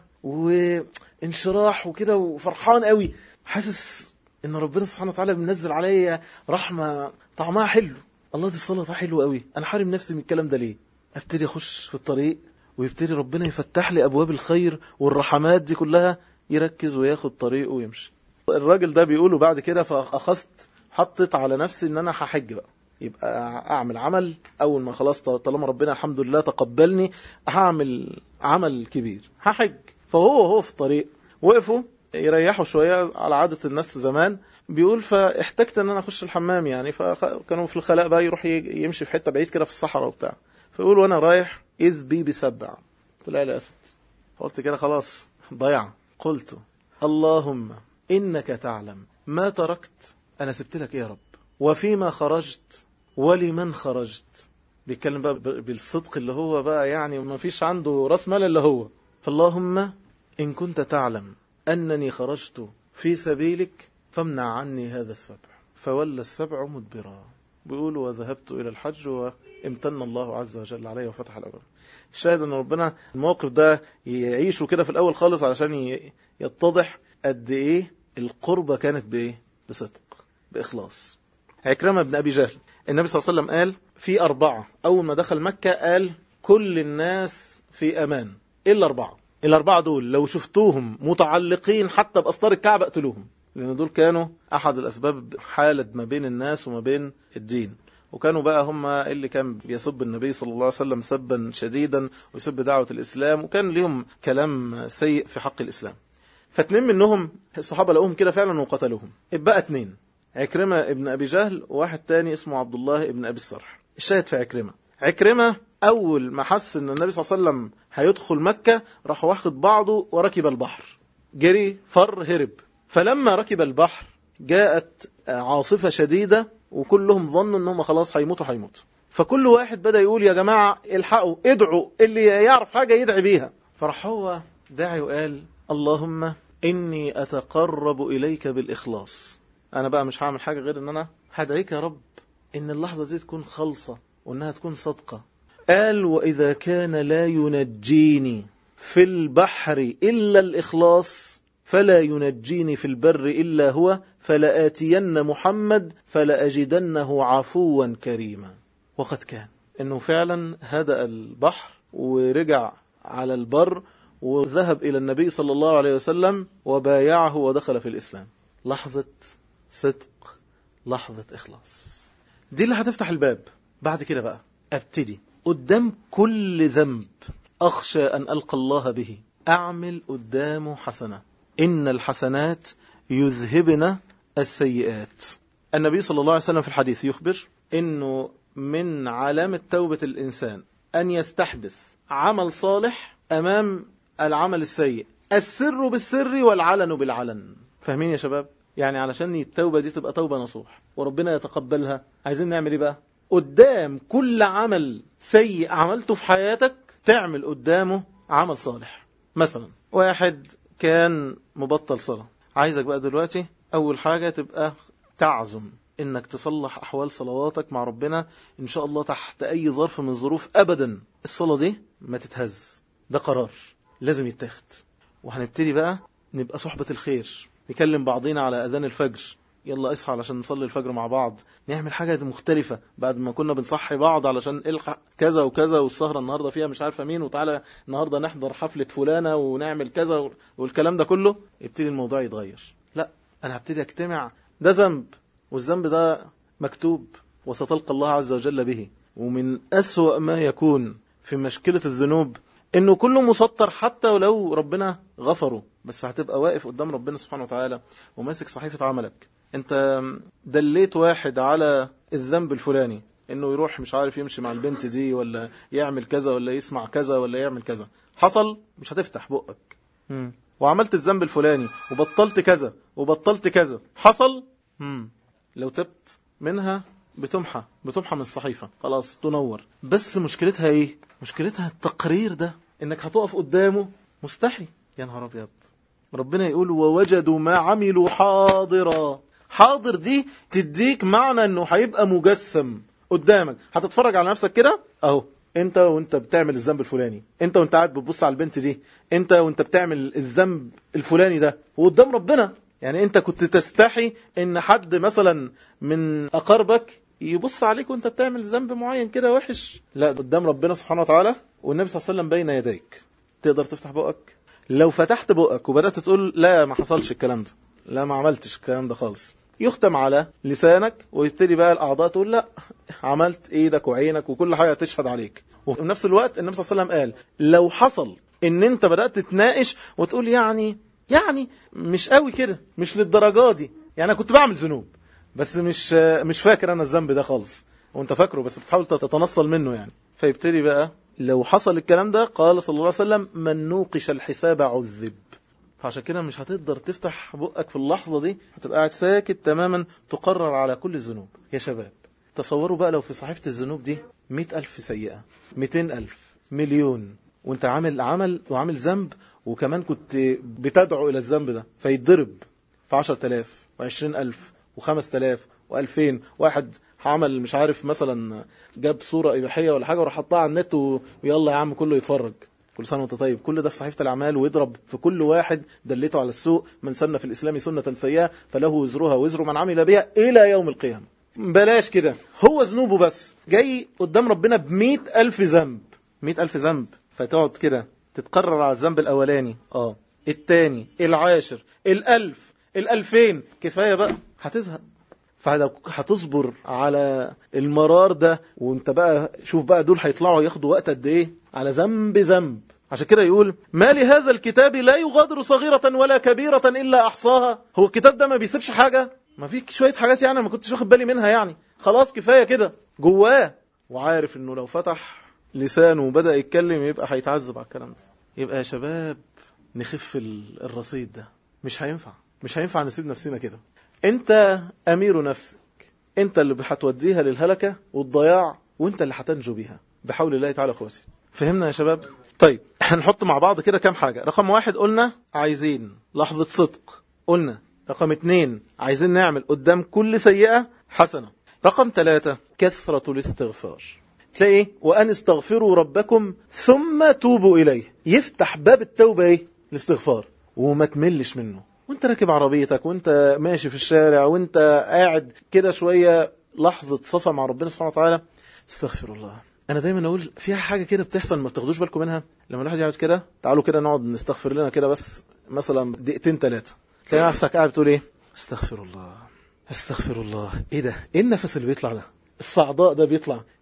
وانشراح وكده وفرحان قوي، حاسس إن ربنا سبحانه وتعالى بينزل عليا رحمة طعمها حلو. الله دي الصلاة حلوة قوي، أنا حارم نفسي من الكلام ده ليه؟ أبتدي أخش في الطريق ويبتدي ربنا يفتح لي أبواب الخير والرحمات دي كلها، يركز وياخد طريقه ويمشي. الراجل ده بيقوله بعد كده فأخذت حطت على نفسي إن أنا هحج بقى، يبقى أعمل عمل أول ما خلاص طالما ربنا الحمد لله تقبلني هعمل عمل كبير هحج. فهو هو في الطريق وقفوا يريحوا شوية على عادة الناس زمان، بيقول فاحتجت ان انا اخش الحمام يعني، فكانوا في الخلاء بقى يروح يمشي في حتة بعيد كده في الصحراء وبتاع، فيقول وانا رايح اذ بي بسبع، طلع لي اسد. فقلت كده خلاص ضيع، قلت اللهم انك تعلم ما تركت، انا سبت لك ايه يا رب، وفيما خرجت ولمن خرجت. بيتكلم بقى بالصدق اللي هو بقى يعني ما فيش عنده راس مال اللي هو. فاللهم إن كنت تعلم أنني خرجت في سبيلك فامنع عني هذا السبع. فولى السبع مدبرا. بيقول وذهبت إلى الحج وامتن الله عز وجل عليه وفتح الأبواب. الشاهد أن ربنا الموقف ده يعيشه كده في الأول خالص علشان يتضح قد إيه القربة كانت بإيه؟ بصدق، بإخلاص. عكرمة بن أبي جهل النبي صلى الله عليه وسلم قال في أربعة أول ما دخل مكة قال كل الناس في أمان إلا أربعة. الأربعة دول لو شفتوهم متعلقين حتى بأسطار الكعبة اقتلوهم، لأن دول كانوا أحد الأسباب حالة ما بين الناس وما بين الدين، وكانوا بقى هم اللي كان بيسب النبي صلى الله عليه وسلم سبا شديدا ويسب دعوة الإسلام، وكان لهم كلام سيء في حق الإسلام. فاتنين منهم الصحابة لقوهم كده فعلا وقتلوهم. اتبقى اتنين، عكرمة ابن أبي جهل وواحد تاني اسمه عبد الله ابن أبي الصرح. الشاهد في عكرمة، عكرمة أول ما حس أن النبي صلى الله عليه وسلم هيدخل مكة راح واخد بعضه وركب البحر، جري فر هرب. فلما ركب البحر جاءت عاصفة شديدة وكلهم ظنوا أنهم خلاص هيموتوا هيموتوا، فكل واحد بدأ يقول يا جماعة الحقوا ادعوا، اللي يعرف حاجة يدعي بيها. فرح هو داعي وقال اللهم إني أتقرب إليك بالإخلاص، أنا بقى مش هعمل حاجة غير أن أنا هدعيك يا رب إن اللحظة دي تكون خالصة وأنها تكون صدقة. قال وإذا كان لا ينجيني في البحر إلا الإخلاص فلا ينجيني في البر إلا هو، فلآتين محمد فلأجدنه عفوا كريما. وقد كان إنه فعلا هدأ البحر ورجع على البر وذهب إلى النبي صلى الله عليه وسلم وبايعه ودخل في الإسلام. لحظة صدق، لحظة إخلاص، دي اللي هتفتح الباب. بعد كده بقى أبتدي قدام كل ذنب أخشى أن ألقى الله به أعمل قدامه حسنة. إن الحسنات يذهبن السيئات. النبي صلى الله عليه وسلم في الحديث يخبر إنه من علامة توبة الإنسان أن يستحدث عمل صالح أمام العمل السيء، السر بالسر والعلن بالعلن. فاهمين يا شباب؟ يعني علشان التوبة دي تبقى توبة نصوح وربنا يتقبلها، عايزين نعمل ايه بقى؟ قدام كل عمل سيء عملته في حياتك تعمل قدامه عمل صالح. مثلا واحد كان مبطل صلاة، عايزك بقى دلوقتي أول حاجة تبقى تعزم إنك تصلح أحوال صلواتك مع ربنا إن شاء الله تحت أي ظرف من الظروف. أبدا الصلاة دي ما تتهز، ده قرار لازم يتاخد. وهنبتدي بقى نبقى صحبة الخير، نكلم بعضينا على أذان الفجر، يلا اصحى علشان نصلي الفجر مع بعض، نعمل حاجة مختلفة بعد ما كنا بنصحي بعض علشان الحق كذا وكذا والسهرة النهاردة فيها مش عارفة مين، وتعالى النهاردة نحضر حفلة فلانة ونعمل كذا والكلام ده كله. يبتدي الموضوع يتغير. لا، أنا هبتدي أجتمع، ده ذنب والذنب ده مكتوب وستلقى الله عز وجل به. ومن أسوأ ما يكون في مشكلة الذنوب إنه كله مسطر، حتى ولو ربنا غفره، بس هتبقى واقف قدام ربنا سبحانه وتعالى وماسك صحيفة عملك. انت دليت واحد على الذنب الفلاني انه يروح مش عارف يمشي مع البنت دي ولا يعمل كذا ولا يسمع كذا ولا يعمل كذا، حصل مش هتفتح بقك. مم. وعملت الذنب الفلاني وبطلت كذا وبطلت كذا، حصل. مم. لو تبت منها بتمحى بتمحى من الصحيفة، خلاص تنور. بس مشكلتها ايه؟ مشكلتها التقرير ده، انك هتقف قدامه مستحي. يا نهار ابيض، ربنا يقول ووجدوا ما عملوا حاضرا. حاضر دي تديك معنى انه هيبقى مجسم قدامك، هتتفرج على نفسك كده اهو، انت وانت بتعمل الذنب الفلاني، انت وانت قاعد بتبص على البنت دي، انت وانت بتعمل الذنب الفلاني ده وقدام ربنا. يعني انت كنت تستحي ان حد مثلا من اقاربك يبص عليك وانت بتعمل ذنب معين كده وحش؟ لا، قدام ربنا سبحانه وتعالى والنبي صلى الله عليه وسلم بين يديك. تقدر تفتح بقك؟ لو فتحت بقك وبدأت تقول لا ما حصلش الكلام ده، لا ما عملتش الكلام ده خالص، يختم على لسانك ويبتدي بقى الأعضاء تقول لا عملت، ايدك وعينك وكل حاجة تشهد عليك. وفي نفس الوقت النبي صلى الله عليه وسلم قال لو حصل ان انت بدأت تتناقش وتقول يعني يعني مش قوي كده، مش للدرجة دي، يعني انا كنت بعمل ذنوب بس مش مش فاكر انا الذنب ده خالص، وانت فاكره بس بتحاول تتنصل منه يعني. فيبتدي بقى لو حصل الكلام ده، قال صلى الله عليه وسلم من نوقش الحساب عذب. فعشان كده مش هتقدر تفتح بقك في اللحظة دي، هتبقى قاعد ساكت تماما تقرر على كل الذنوب. يا شباب تصوروا بقى لو في صحيفة الذنوب دي مئة ألف سيئة، مئتين ألف، مليون، وانت عامل عمل وعامل ذنب وكمان كنت بتدعو إلى الذنب ده، فيتضرب في عشرة آلاف وعشرين ألف وخمسة آلاف وألفين. واحد عمل مش عارف مثلا جاب صورة إباحية ولا حاجة وراح حطها على النت ويلا يا عم كله يتفرج، كل سنة وانت طيب، كل ده في صحيفة الأعمال، ويضرب في كل واحد دلته على السوء. من سن في الإسلام سنة سيئة فله وزرها وزر من عمل بها إلى يوم القيامة. بلاش كده، هو ذنوبه بس جاي قدام ربنا بمئة ألف ذنب، مئة ألف ذنب. فتقعد كده تتقرر على الذنب الأولاني، اه التاني، العاشر، الألف، الألفين، كفاية بقى هتزهق. فلو هتصبر على المرار ده، وانت بقى شوف بقى دول هيطلعوا ياخدوا وقت قد ايه على ذنب ذنب. عشان كده يقول ما لهذا الكتاب لا يغادر صغيرة ولا كبيرة إلا أحصاها. هو الكتاب ده ما بيسيبش حاجة؟ ما فيك شوية حاجات يعني ما كنتش واخد بالي منها، يعني خلاص كفاية كده جواه. وعارف انه لو فتح لسانه وبدأ يتكلم يبقى هيتعذب على الكلام ده. يبقى يا شباب نخف الرصيد ده، مش هينفع مش هينفع نسيب نفسنا كده. انت امير نفسك، انت اللي هتوديها للهلكة والضياع، وانت اللي هتنجو بيها بحول الله تعالى قوته. فهمنا يا شباب؟ طيب هنحط مع بعض كده كام حاجة. رقم واحد قلنا عايزين لحظة صدق، قلنا رقم اتنين عايزين نعمل قدام كل سيئة حسنة، رقم ثلاثة كثرة الاستغفار. تلاقي وأن استغفروا ربكم ثم توبوا إليه، يفتح باب التوبة ايه؟ الاستغفار. وما تملش منه وانت راكب عربيتك وانت ماشي في الشارع وانت قاعد كده شوية لحظة صفا مع ربنا سبحانه وتعالى، استغفر الله. انا دايما اقول فيها حاجة كده بتحصل ما بتاخدوش بالكم منها. لما الواحد يقعد كده، تعالوا كده نقعد نستغفر لنا كده بس مثلا دقيقتين ثلاثة، تلاقي نفسك قاعد بتقول ايه؟ استغفر الله استغفر الله. ايه ده؟ ايه النفس اللي بيطلع ده؟ الصعداء ده بيطلع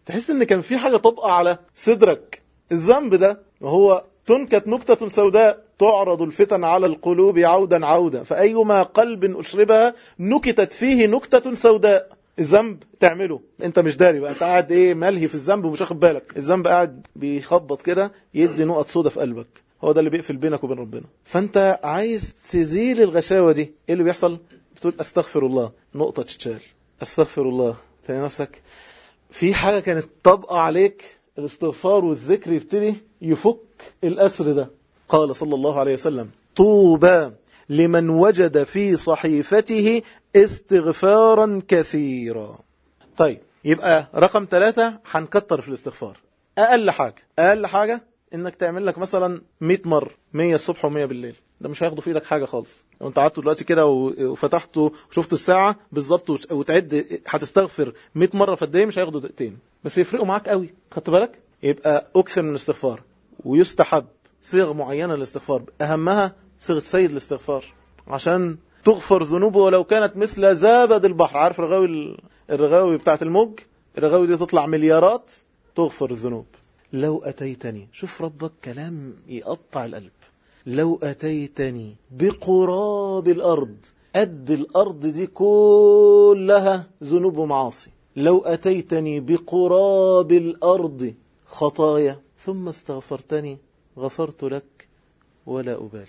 تحس ان كان في حاجة طبقة على صدرك. الذنب ده وهو تنكت نكتة سوداء تعرض الفتن على القلوب عودا عودا فأيما قلب أشربها نكتت فيه نكتة سوداء. الذنب تعمله انت مش داري بقى، انت قاعد ايه ملهي في الذنب ومش واخد بالك. الذنب قاعد بيخبط كده يدي نقط سودة في قلبك، هو ده اللي بيقفل بينك وبين ربنا. فانت عايز تزيل الغشاوة دي، ايه اللي بيحصل؟ بتقول استغفر الله، نقطة تتشال. استغفر الله، تلاقي نفسك في حاجة كانت طبقة عليك، الاستغفار والذكر يبتدي يفك الأسر ده. قال صلى الله عليه وسلم طوبى لمن وجد في صحيفته استغفارا كثيرا. طيب يبقى رقم ثلاثة هنكتر في الاستغفار. أقل حاجة أقل حاجة إنك تعمل لك مثلا مئة مرة، مية الصبح ومية بالليل. ده مش هياخدوا في ايدك حاجة خالص. لو انت قعدت دلوقتي كده وفتحته وشفت الساعة بالظبط وتعد هتستغفر مئة مرة في قد ايه، مش هياخدوا دقيقتين بس يفرقوا معاك قوي. خدت بالك؟ يبقى أكثر من الاستغفار. ويستحب صيغ معينة للاستغفار، أهمها صيغة سيد الاستغفار عشان تغفر ذنوبه ولو كانت مثل زبد البحر. عارف الرغاوي الرغاوي بتاعت الموج؟ الرغاوي دي تطلع مليارات تغفر الذنوب. لو أتيتني، شوف ربك كلام يقطع القلب، لو أتيتني بقراب الأرض، قد الأرض دي كلها ذنوب ومعاصي، لو أتيتني بقراب الأرض خطايا ثم استغفرتني غفرت لك ولا أبالي.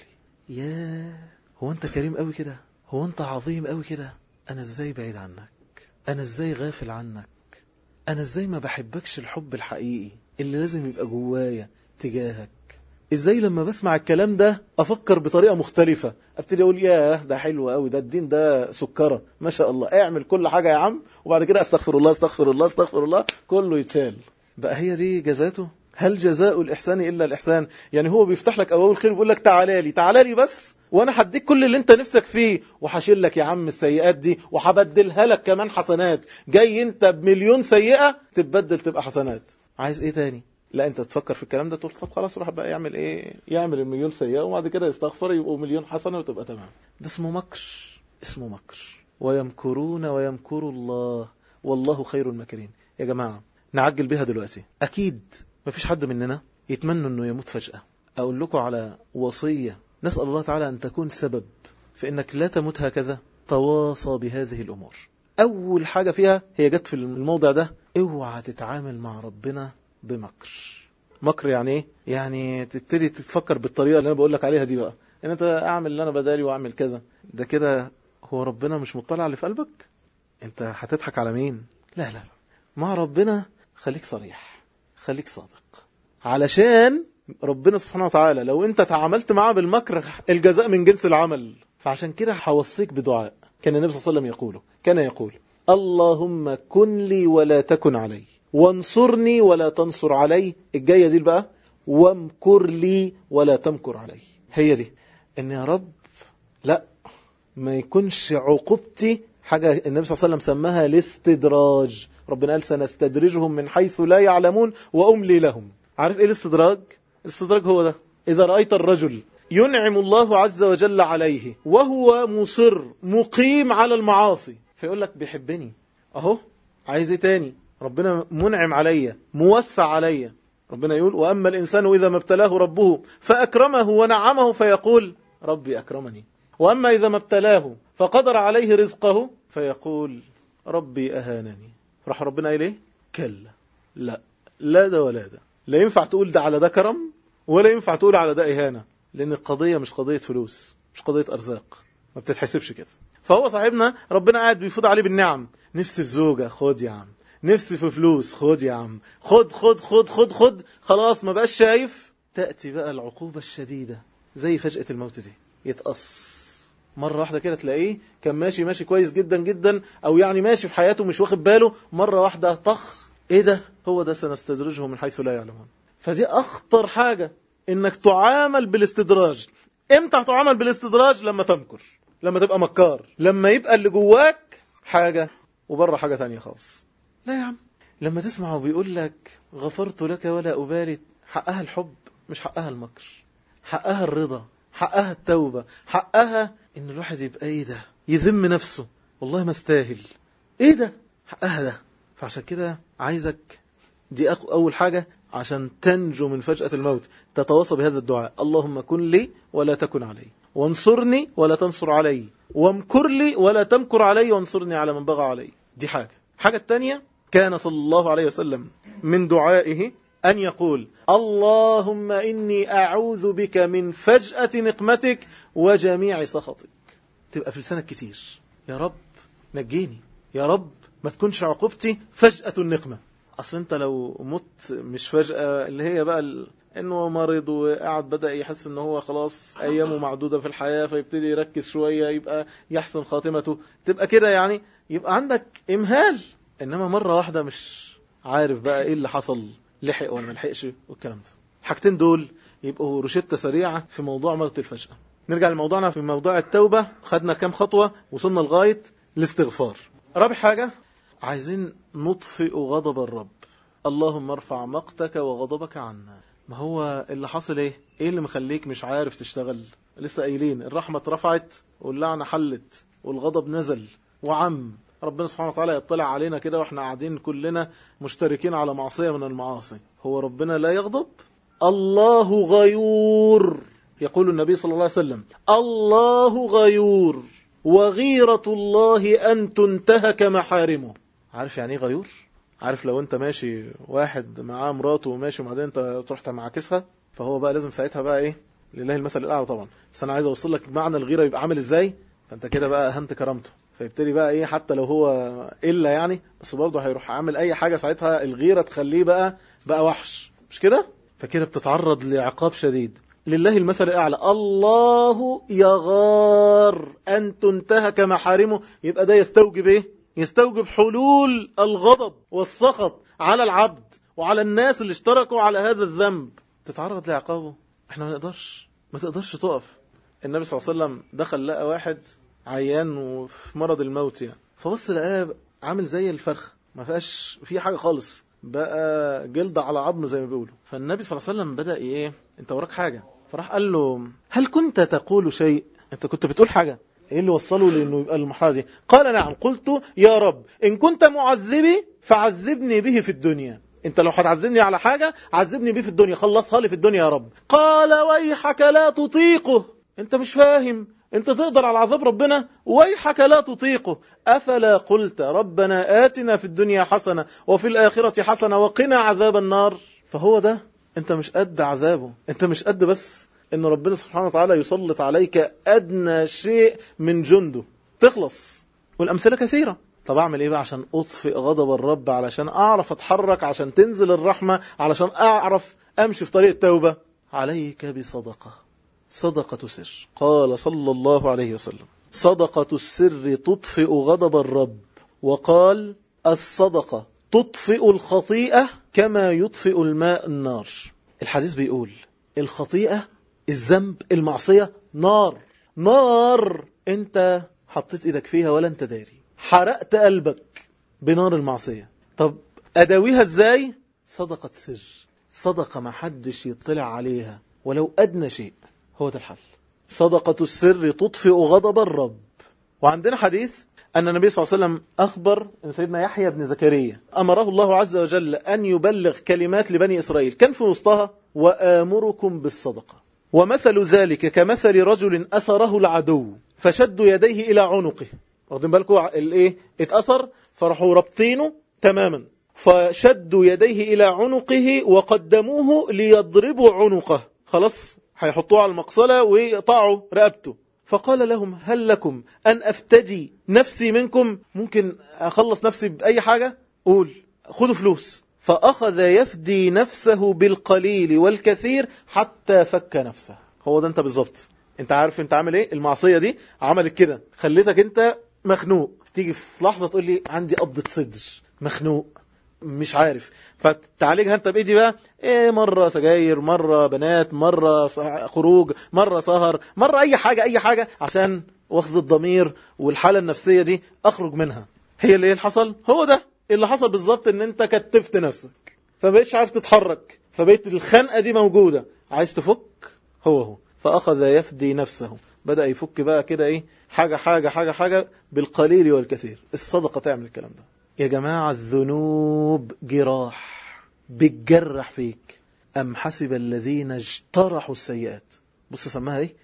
يا هو أنت كريم قوي كده؟ هو أنت عظيم قوي كده؟ أنا إزاي بعيد عنك؟ أنا إزاي غافل عنك؟ أنا إزاي ما بحبكش الحب الحقيقي اللي لازم يبقى جوايا تجاهك؟ إزاي لما بسمع الكلام ده أفكر بطريقة مختلفة، أبتدي أقول ياه ده حلو قوي، ده الدين ده سكرة ما شاء الله، اعمل كل حاجة يا عم وبعد كده استغفر الله استغفر الله استغفر الله كله يتشال. بقى هي دي جزاته؟ هل جزاء الإحسان إلا الإحسان؟ يعني هو بيفتح لك أبواب الخير ويقول لك تعالى لي تعالى لي بس وأنا هديك كل اللي أنت نفسك فيه وحشيل لك يا عم السيئات دي وحبدلها لك كمان حسنات. جاي أنت بمليون سيئة تتبدل تبقى حسنات، عايز إيه تاني؟ لا أنت تفكر في الكلام ده تقول طب خلاص روح بقى يعمل إيه؟ يعمل المليون سيئة وبعد كده يستغفر يبقوا مليون حسنة وتبقى تمام. ده اسمه مكر، اسمه مكر. ويمكرون ويمكر الله والله خير الماكرين. يا جماعة نعجل بها دلوقتي. أكيد مفيش حد مننا يتمنى أنه يموت فجأة. أقول لكم على وصية نسأل الله تعالى أن تكون سبب في أنك لا تموت هكذا. تواصى بهذه الأمور. أول حاجة فيها هي جت في الموضع ده، اوعى تتعامل مع ربنا بمكر. مكر يعني ايه؟ يعني تبتدي تتفكر بالطريقة اللي أنا بقول لك عليها دي بقى، ان انت اعمل اللي انا بدالي واعمل كذا. ده كده هو ربنا مش مطلع على اللي في قلبك؟ انت هتضحك على مين؟ لا لا لا، مع ربنا خليك صريح، خليك صادق، علشان ربنا سبحانه وتعالى لو انت تعاملت معه بالمكر الجزاء من جنس العمل. فعشان كده هوصيك بدعاء كان النبي صلى الله عليه وسلم يقوله. كان يقول اللهم كن لي ولا تكن علي، وانصرني ولا تنصر علي. الجاية دي بقى وامكر لي ولا تمكر علي. هي دي ان يا رب لا ما يكونش عقوبتي حاجة النبي صلى الله عليه وسلم سماها الاستدراج. ربنا قال سنستدرجهم من حيث لا يعلمون وأملي لهم. عارف ايه الاستدراج؟ الاستدراج هو ده، إذا رأيت الرجل ينعم الله عز وجل عليه وهو مصر مقيم على المعاصي فيقول لك بيحبني اهو، عايز ايه تاني؟ ربنا منعم عليا موسع عليا. ربنا يقول وأما الإنسان إذا ما ابتلاه ربه فأكرمه ونعمه فيقول ربي أكرمني، وأما إذا ما ابتلاه فقدر عليه رزقه فيقول ربي أهانني. راح ربنا إليه كلا، لا لا ده ولا ده، لا ينفع تقول ده على ده كرم ولا ينفع تقول على ده إهانة، لأن القضية مش قضية فلوس، مش قضية أرزاق، ما بتتحسبش كده. فهو صاحبنا ربنا قاعد بيفوض عليه بالنعم، نفسي في زوجة خد يا عم، نفسي في فلوس خد يا عم، خد خد خد خد خد خلاص ما بقاش شايف. تأتي بقى العقوبة الشديدة زي فجأة الموت دي، يتقص مرة واحدة كده تلاقيه كان ماشي ماشي كويس جدا جدا أو يعني ماشي في حياته مش واخد باله، مرة واحدة طخ. إيه ده؟ هو ده سنستدرجهم من حيث لا يعلمون. فدي أخطر حاجة إنك تعامل بالاستدراج. إمتى تعامل بالاستدراج؟ لما تمكر، لما تبقى مكار، لما يبقى اللي جواك حاجة وبره حاجة تانية خالص. لا يا عم، لما تسمعه بيقول لك غفرت لك ولا أبالي، حقها الحب مش حقها المكر، حقها الرضا، حقها التوبة، حقها ان الواحد يبقى ايه ده، يذم نفسه والله ما استاهل، ايه ده، حقها ده. فعشان كده عايزك دي أول حاجة عشان تنجو من فجأة الموت، تتواصى بهذا الدعاء: اللهم كن لي ولا تكن علي، وانصرني ولا تنصر علي، وامكر لي ولا تمكر علي، وانصرني على من بغى علي. دي حاجة. حاجة التانية، كان صلى الله عليه وسلم من دعائه أن يقول: اللهم إني أعوذ بك من فجأة نقمتك وجميع سخطك. تبقى في لسانك كتير: يا رب نجيني، يا رب ما تكونش عقوبتي فجأة النقمة. أصل أنت لو مت مش فجأة اللي هي بقى ال... إنه مرض وقعد بدأ يحس إنه هو خلاص أيامه معدودة في الحياة، فيبتدي يركز شوية يبقى يحسن خاتمته، تبقى كده يعني، يبقى عندك إمهال. إنما مرة واحدة مش عارف بقى إيه اللي حصل، لحق ولا ملحقش والكلام ده. الحاجتين دول يبقوا روشتة سريعة في موضوع موت الفجأة. نرجع لموضوعنا في موضوع التوبة. خدنا كام خطوة؟ وصلنا لغاية الاستغفار. رابع حاجة، عايزين نطفئ غضب الرب. اللهم ارفع مقتك وغضبك عنا. ما هو اللي حصل ايه؟ ايه اللي مخليك مش عارف تشتغل؟ لسه قايلين الرحمة اترفعت واللعنة حلت والغضب نزل وعم. ربنا سبحانه وتعالى يطلع علينا كده واحنا قاعدين كلنا مشتركين على معصية من المعاصي. هو ربنا لا يغضب؟ الله غيور. يقول النبي صلى الله عليه وسلم: الله غيور وغيرة الله أن تنتهك محارمه. عارف يعني ايه غيور؟ عارف لو انت ماشي واحد معاه مراته وماشي وبعدين انت تروح معاكسها، فهو بقى لازم ساعتها بقى ايه؟ لله المثل الاعلى طبعا، بس انا عايز اوصل لك معنى الغيرة يبقى عامل ازاي. فانت كده بقى اهنت كرامته، فيبتدي بقى ايه، حتى لو هو الا يعني، بس برضه هيروح عامل اي حاجة ساعتها الغيرة تخليه بقى بقى وحش، مش كده؟ فكده بتتعرض لعقاب شديد. لله المثل الأعلى: الله يغار أن تنتهك محارمه. يبقى ده يستوجب إيه؟ يستوجب حلول الغضب والسخط على العبد وعلى الناس اللي اشتركوا على هذا الذنب. تتعرض لعقابه. احنا ما نقدرش ما تقدرش تقف. النبي صلى الله عليه وسلم دخل لقى واحد عيان وفي مرض الموت يعني، فبص لقاه عامل زي الفرخ، ما فيهاش في حاجة خالص، بقى جلد على عظم زي ما بيقولوا. فالنبي صلى الله عليه وسلم بدأ ايه، انت وراك حاجة؟ فراح قال له: هل كنت تقول شيء؟ انت كنت بتقول حاجة؟ ايه اللي وصله لانه يبقى المرحلة دي؟ قال: نعم. قلت: يا رب ان كنت معذبي فعذبني به في الدنيا. انت لو هتعذبني على حاجة عذبني به في الدنيا، خلصها لي في الدنيا يا رب. قال: ويحك لا تطيقه. انت مش فاهم، انت تقدر على عذاب ربنا؟ ويحك لا تطيقه. افلا قلت ربنا آتنا في الدنيا حسنة وفي الآخرة حسنة وقنا عذاب النار؟ فهو ده، انت مش قد عذابه، انت مش قد بس ان ربنا سبحانه وتعالى يسلط عليك ادنى شيء من جنده تخلص. والامثله كثيره. طب اعمل ايه بقى عشان اطفئ غضب الرب، علشان اعرف اتحرك، عشان تنزل الرحمه، علشان اعرف امشي في طريق التوبه؟ عليك بصدقه، صدقه سر. قال صلى الله عليه وسلم: صدقه السر تطفئ غضب الرب. وقال: الصدقه تطفئ الخطيئه كما يطفئ الماء النار. الحديث بيقول الخطيئة، الذنب، المعصية نار، نار انت حطيت ايدك فيها ولا انت داري، حرقت قلبك بنار المعصية. طب اداويها ازاي؟ صدقة سر، صدقة ما حدش يطلع عليها ولو ادنى شيء، هو ده الحل. صدقة السر تطفئ غضب الرب. وعندنا حديث أن النبي صلى الله عليه وسلم أخبر أن سيدنا يحيى بن زكريا أمره الله عز وجل أن يبلغ كلمات لبني إسرائيل، كان في وسطها: وآمركم بالصدقة، ومثل ذلك كمثل رجل أسره العدو فشدوا يديه إلى عنقه. واخدين بالكم الإيه؟ اتأسر فرحوا ربطينه تماما، فشدوا يديه إلى عنقه وقدموه ليضربوا عنقه، خلاص هيحطوه على المقصلة ويقطعوا رقبته. فقال لهم: هل لكم أن أفتدي نفسي منكم؟ ممكن أخلص نفسي بأي حاجة؟ قول، خذوا فلوس. فأخذ يفدي نفسه بالقليل والكثير حتى فك نفسه. هو ده انت بالظبط. انت عارف انت عامل ايه؟ المعصية دي عملت كده، خليتك انت مخنوق، تيجي في لحظة تقول لي عندي قبضة صدر، مخنوق مش عارف، فتعالجها انت بايدي بقى. ايه، مرة سجاير، مرة بنات، مرة خروج، مرة سهر، مرة اي حاجة اي حاجة عشان واخذ الضمير والحالة النفسية دي اخرج منها. هي اللي حصل، هو ده اللي حصل بالظبط، ان انت كتفت نفسك فبقيتش عارف تتحرك، فبقيت الخنقة دي موجودة، عايز تفك. هو هو فأخذ يفدي نفسه، بدأ يفك بقى كده ايه، حاجة حاجة حاجة حاجة بالقليل والكثير. الصدقة تعمل الكلام ده يا جماعة. الذنوب جراح، بتجرح فيك. أم حسب الذين اجترحوا السيئات. بص سماها ايه؟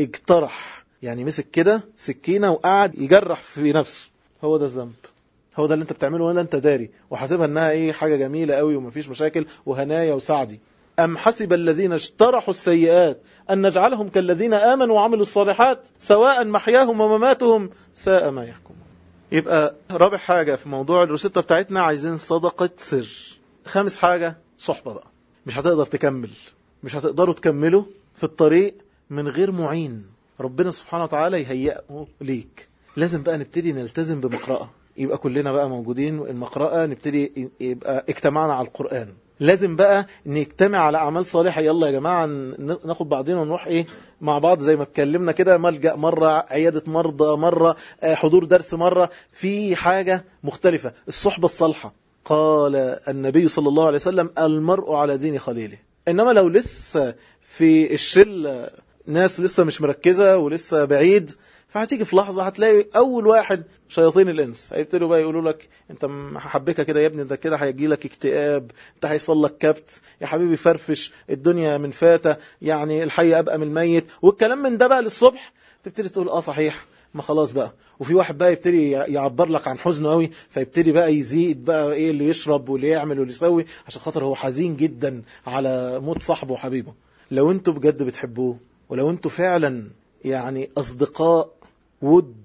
اجترح، يعني مسك كده سكينة وقعد يجرح في نفسه. هو ده الذنب، هو ده اللي انت بتعمله ولا انت داري وحاسبها انها ايه حاجة جميلة قوي ومفيش مشاكل وهنايا وسعدي. أم حسب الذين اجترحوا السيئات أن نجعلهم كالذين آمنوا وعملوا الصالحات سواء محياهم ومماتهم ساء ما يحكمون. يبقى رابع حاجة في موضوع الروشتة بتاعتنا، عايزين صدقة سر. خامس حاجة صحبة بقى. مش هتقدر تكمل، مش هتقدروا تكملوا في الطريق من غير معين ربنا سبحانه وتعالى يهيئه ليك. لازم بقى نبتدي نلتزم بمقرأة، يبقى كلنا بقى موجودين المقرأة، نبتدي يبقى اجتمعنا على القرآن. لازم بقى نجتمع على أعمال صالحة. يلا يا جماعة ناخد بعضنا ونروح إيه مع بعض زي ما اتكلمنا كده، ملجأ مرة، عيادة مرضى مرة، حضور درس مرة، في حاجة مختلفة. الصحبة الصالحة، قال النبي صلى الله عليه وسلم المرء على دين خليله. إنما لو لسه في الشل ناس لسه مش مركزة ولسه بعيد، فهتيجي في لحظة هتلاقي أول واحد شياطين الإنس هيبتدوا بقى يقولوا لك أنت حبكة كده يا ابني، أنت كده هيجي لك اكتئاب، أنت هيصل لك كبت يا حبيبي، فرفش، الدنيا من فاتة، يعني الحي أبقى من الميت، والكلام من ده بقى للصبح. تبتدي تقول آه صحيح، ما خلاص بقى. وفي واحد بقى يبتدي يعبر لك عن حزنه قوي، فيبتدي بقى يزيد بقى إيه اللي يشرب واللي يعمل واللي يسوي عشان خاطر هو حزين جدا على موت صاحبه وحبيبه. لو أنتوا بجد بتحبوه، ولو أنتوا فعلا يعني أصدقاء ود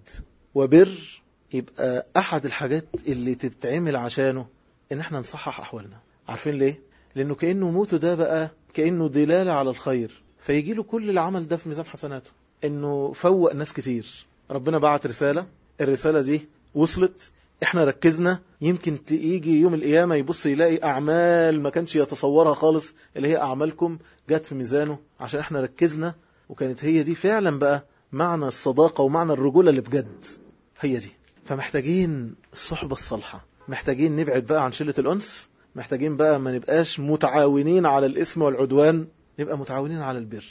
وبر، يبقى أحد الحاجات اللي تتعمل عشانه إن احنا نصحح أحوالنا. عارفين ليه؟ لأنه كأنه موته ده بقى كأنه دلالة على الخير، فيجي له كل العمل ده في ميزان حسناته، إنه فوق ناس كتير. ربنا بعت رسالة، الرسالة دي وصلت، احنا ركزنا، يمكن يجي يوم القيامة يبص يلاقي أعمال ما كانش يتصورها خالص، اللي هي أعمالكم جات في ميزانه عشان احنا ركزنا. وكانت هي دي فعلا بقى معنى الصداقة ومعنى الرجولة اللي بجد، هي دي. فمحتاجين الصحبة الصالحة، محتاجين نبعد بقى عن شلة الأنس، محتاجين بقى ما نبقاش متعاونين على الإثم والعدوان، نبقى متعاونين على البر.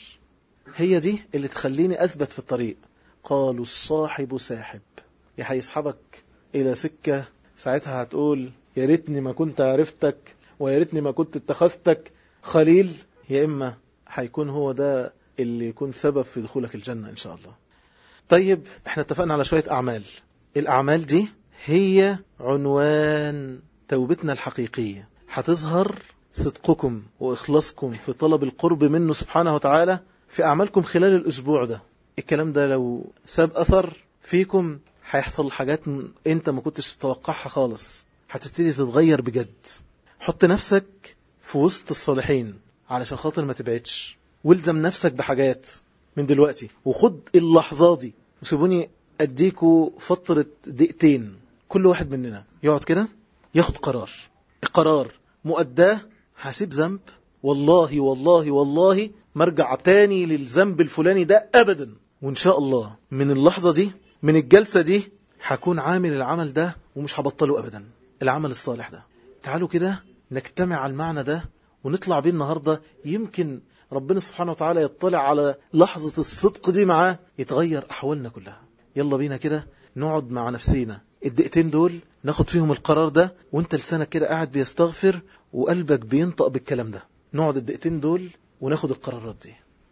هي دي اللي تخليني أثبت في الطريق. قالوا الصاحب ساحب، يا هيسحبك إلى سكة ساعتها هتقول يا ريتني ما كنت عرفتك ويا ريتني ما كنت اتخذتك خليل، يا إما هيكون هو ده اللي يكون سبب في دخولك الجنة إن شاء الله. طيب احنا اتفقنا على شوية أعمال. الأعمال دي هي عنوان توبتنا الحقيقية. هتظهر صدقكم وإخلاصكم في طلب القرب منه سبحانه وتعالى في أعمالكم خلال الأسبوع ده. الكلام ده لو ساب أثر فيكم هيحصل حاجات انت ما كنتش تتوقعها خالص، هتبتدي تتغير بجد. حط نفسك في وسط الصالحين علشان خاطر ما تبعدش، والزم نفسك بحاجات من دلوقتي وخد اللحظات دي. وسيبوني أديكوا فترة دقيقتين، كل واحد مننا يقعد كده ياخد قرار، القرار مؤداه هسيب ذنب، والله والله والله مرجع تاني للذنب الفلاني ده أبدا، وإن شاء الله من اللحظة دي من الجلسة دي هكون عامل العمل ده ومش هبطله أبدا، العمل الصالح ده. تعالوا كده نجتمع على المعنى ده ونطلع بيه النهاردة، يمكن ربنا سبحانه وتعالى يطلع على لحظة الصدق دي معاه يتغير أحوالنا كلها. يلا بينا كده نقعد مع نفسينا الدقيقتين دول، ناخد فيهم القرار ده، وانت لسانك كده قاعد بيستغفر وقلبك بينطق بالكلام ده. نقعد الدقيقتين دول وناخد القرارات دي.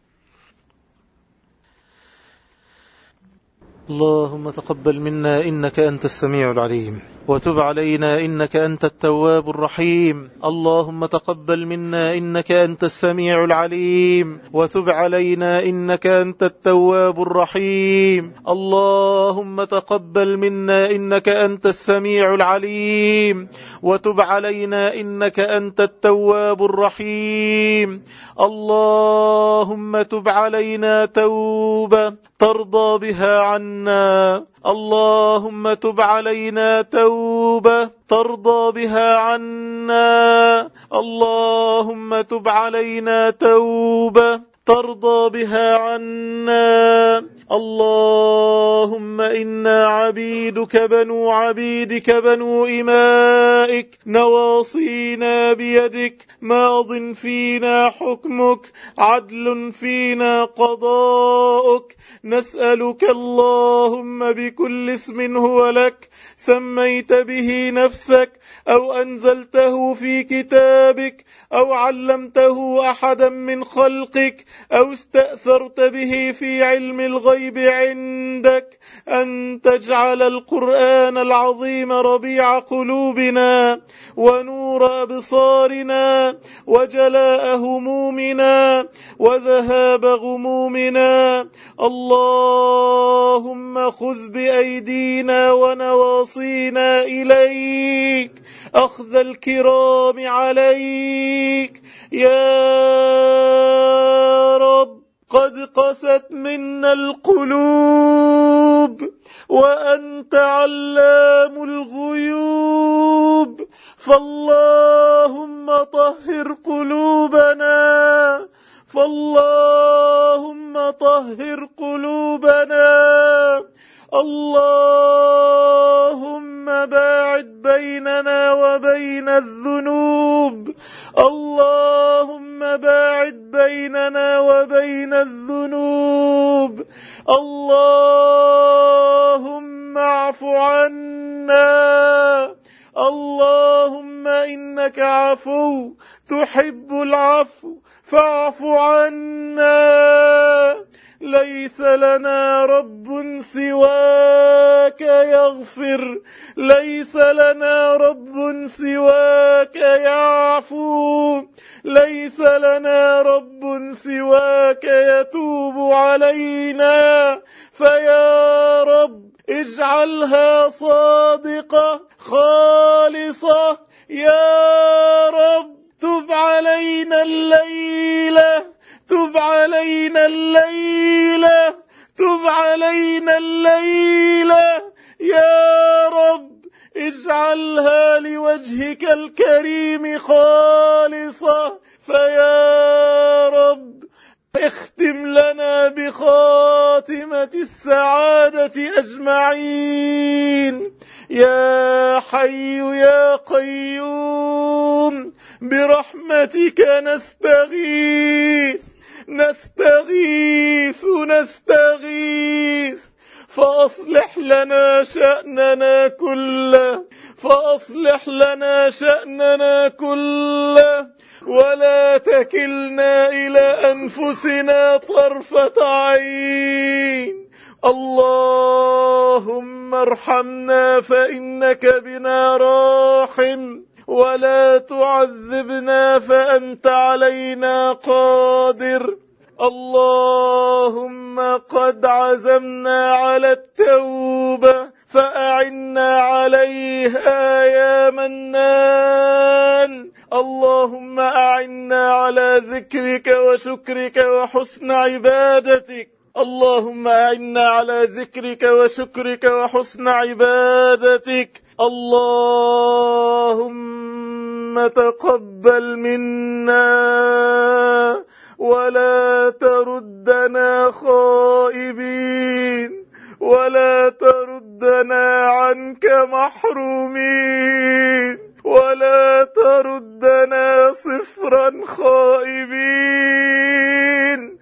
اللهم تقبل منا إنك أنت السميع العليم، وتب علينا إنك أنت التواب الرحيم. اللهم تقبل منا إنك أنت السميع العليم، وتب علينا إنك أنت التواب الرحيم. اللهم تقبل منا إنك أنت السميع العليم، وتب علينا إنك أنت التواب الرحيم. اللهم تب علينا توبة ترضى بها عنا، اللهم تب علينا توبة ترضى بها عنا، اللهم تب علينا توبة ترضى بها عنا. اللهم إنا عبيدك بنو عبيدك بنو إمائك نواصينا بيدك ماض فينا حكمك عدل فينا قضاؤك نسألك اللهم بكل اسم هو لك سميت به نفسك أو أنزلته في كتابك أو علمته أحدا من خلقك أو استأثرت به في علم الغيب عندك أن تجعل القرآن العظيم ربيع قلوبنا ونور أبصارنا وجلاء همومنا وذهاب غمومنا. اللهم خذ بأيدينا ونواصينا إليك أخذ الكرام عليك يا رب. قد قست منا القلوب وأنت علام الغيوب، فاللهم طهر قلوبنا فاللهم طهر قلوبنا. اللهم باعد بيننا وبين الذنوب اللهم باعد بيننا وبين الذنوب. اللهم اعف عنا. اللهم إنك عفو تحب العفو فاعف عنا. ليس لنا رب سواك يغفر، ليس لنا رب سواك يعفو، ليس لنا رب سواك يتوب علينا. فيا رب اجعلها صادقة خالصة يا رب. تب علينا الليلة تب علينا الليلة تب علينا الليلة يا رب. اجعلها لوجهك الكريم خالصة. فيا رب اختم لنا بخاتمة السعادة أجمعين يا حي يا قيوم. برحمتك نستغيث نستغيث نستغيث فأصلح لنا شأننا كله فأصلح لنا شأننا كله ولا تكلنا إلى أنفسنا طرفة عين. اللهم ارحمنا فإنك بنا راحم ولا تعذبنا فأنت علينا قادر. اللهم قد عزمنا على التوبة فأعنا عليها يا منان. اللهم أعنا على ذكرك وشكرك وحسن عبادتك. اللهم أعنا على ذكرك وشكرك وحسن عبادتك. اللهم تقبل منا ولا تردنا خائبين ولا تردنا عنك محرومين ولا تردنا صفرا خائبين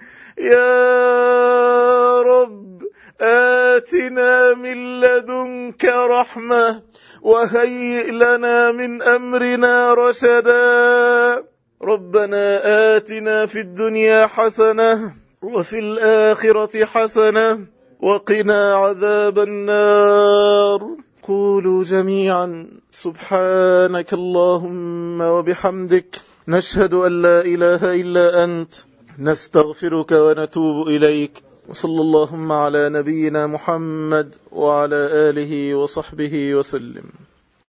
يا رب. آتنا من لدنك رحمة وهيئ لنا من أمرنا رشدا. ربنا آتنا في الدنيا حسنة وفي الآخرة حسنة وقنا عذاب النار. قولوا جميعا سبحانك اللهم وبحمدك نشهد أن لا إله إلا أنت نستغفرك ونتوب إليك. وصلى اللهم على نبينا محمد وعلى آله وصحبه وسلم.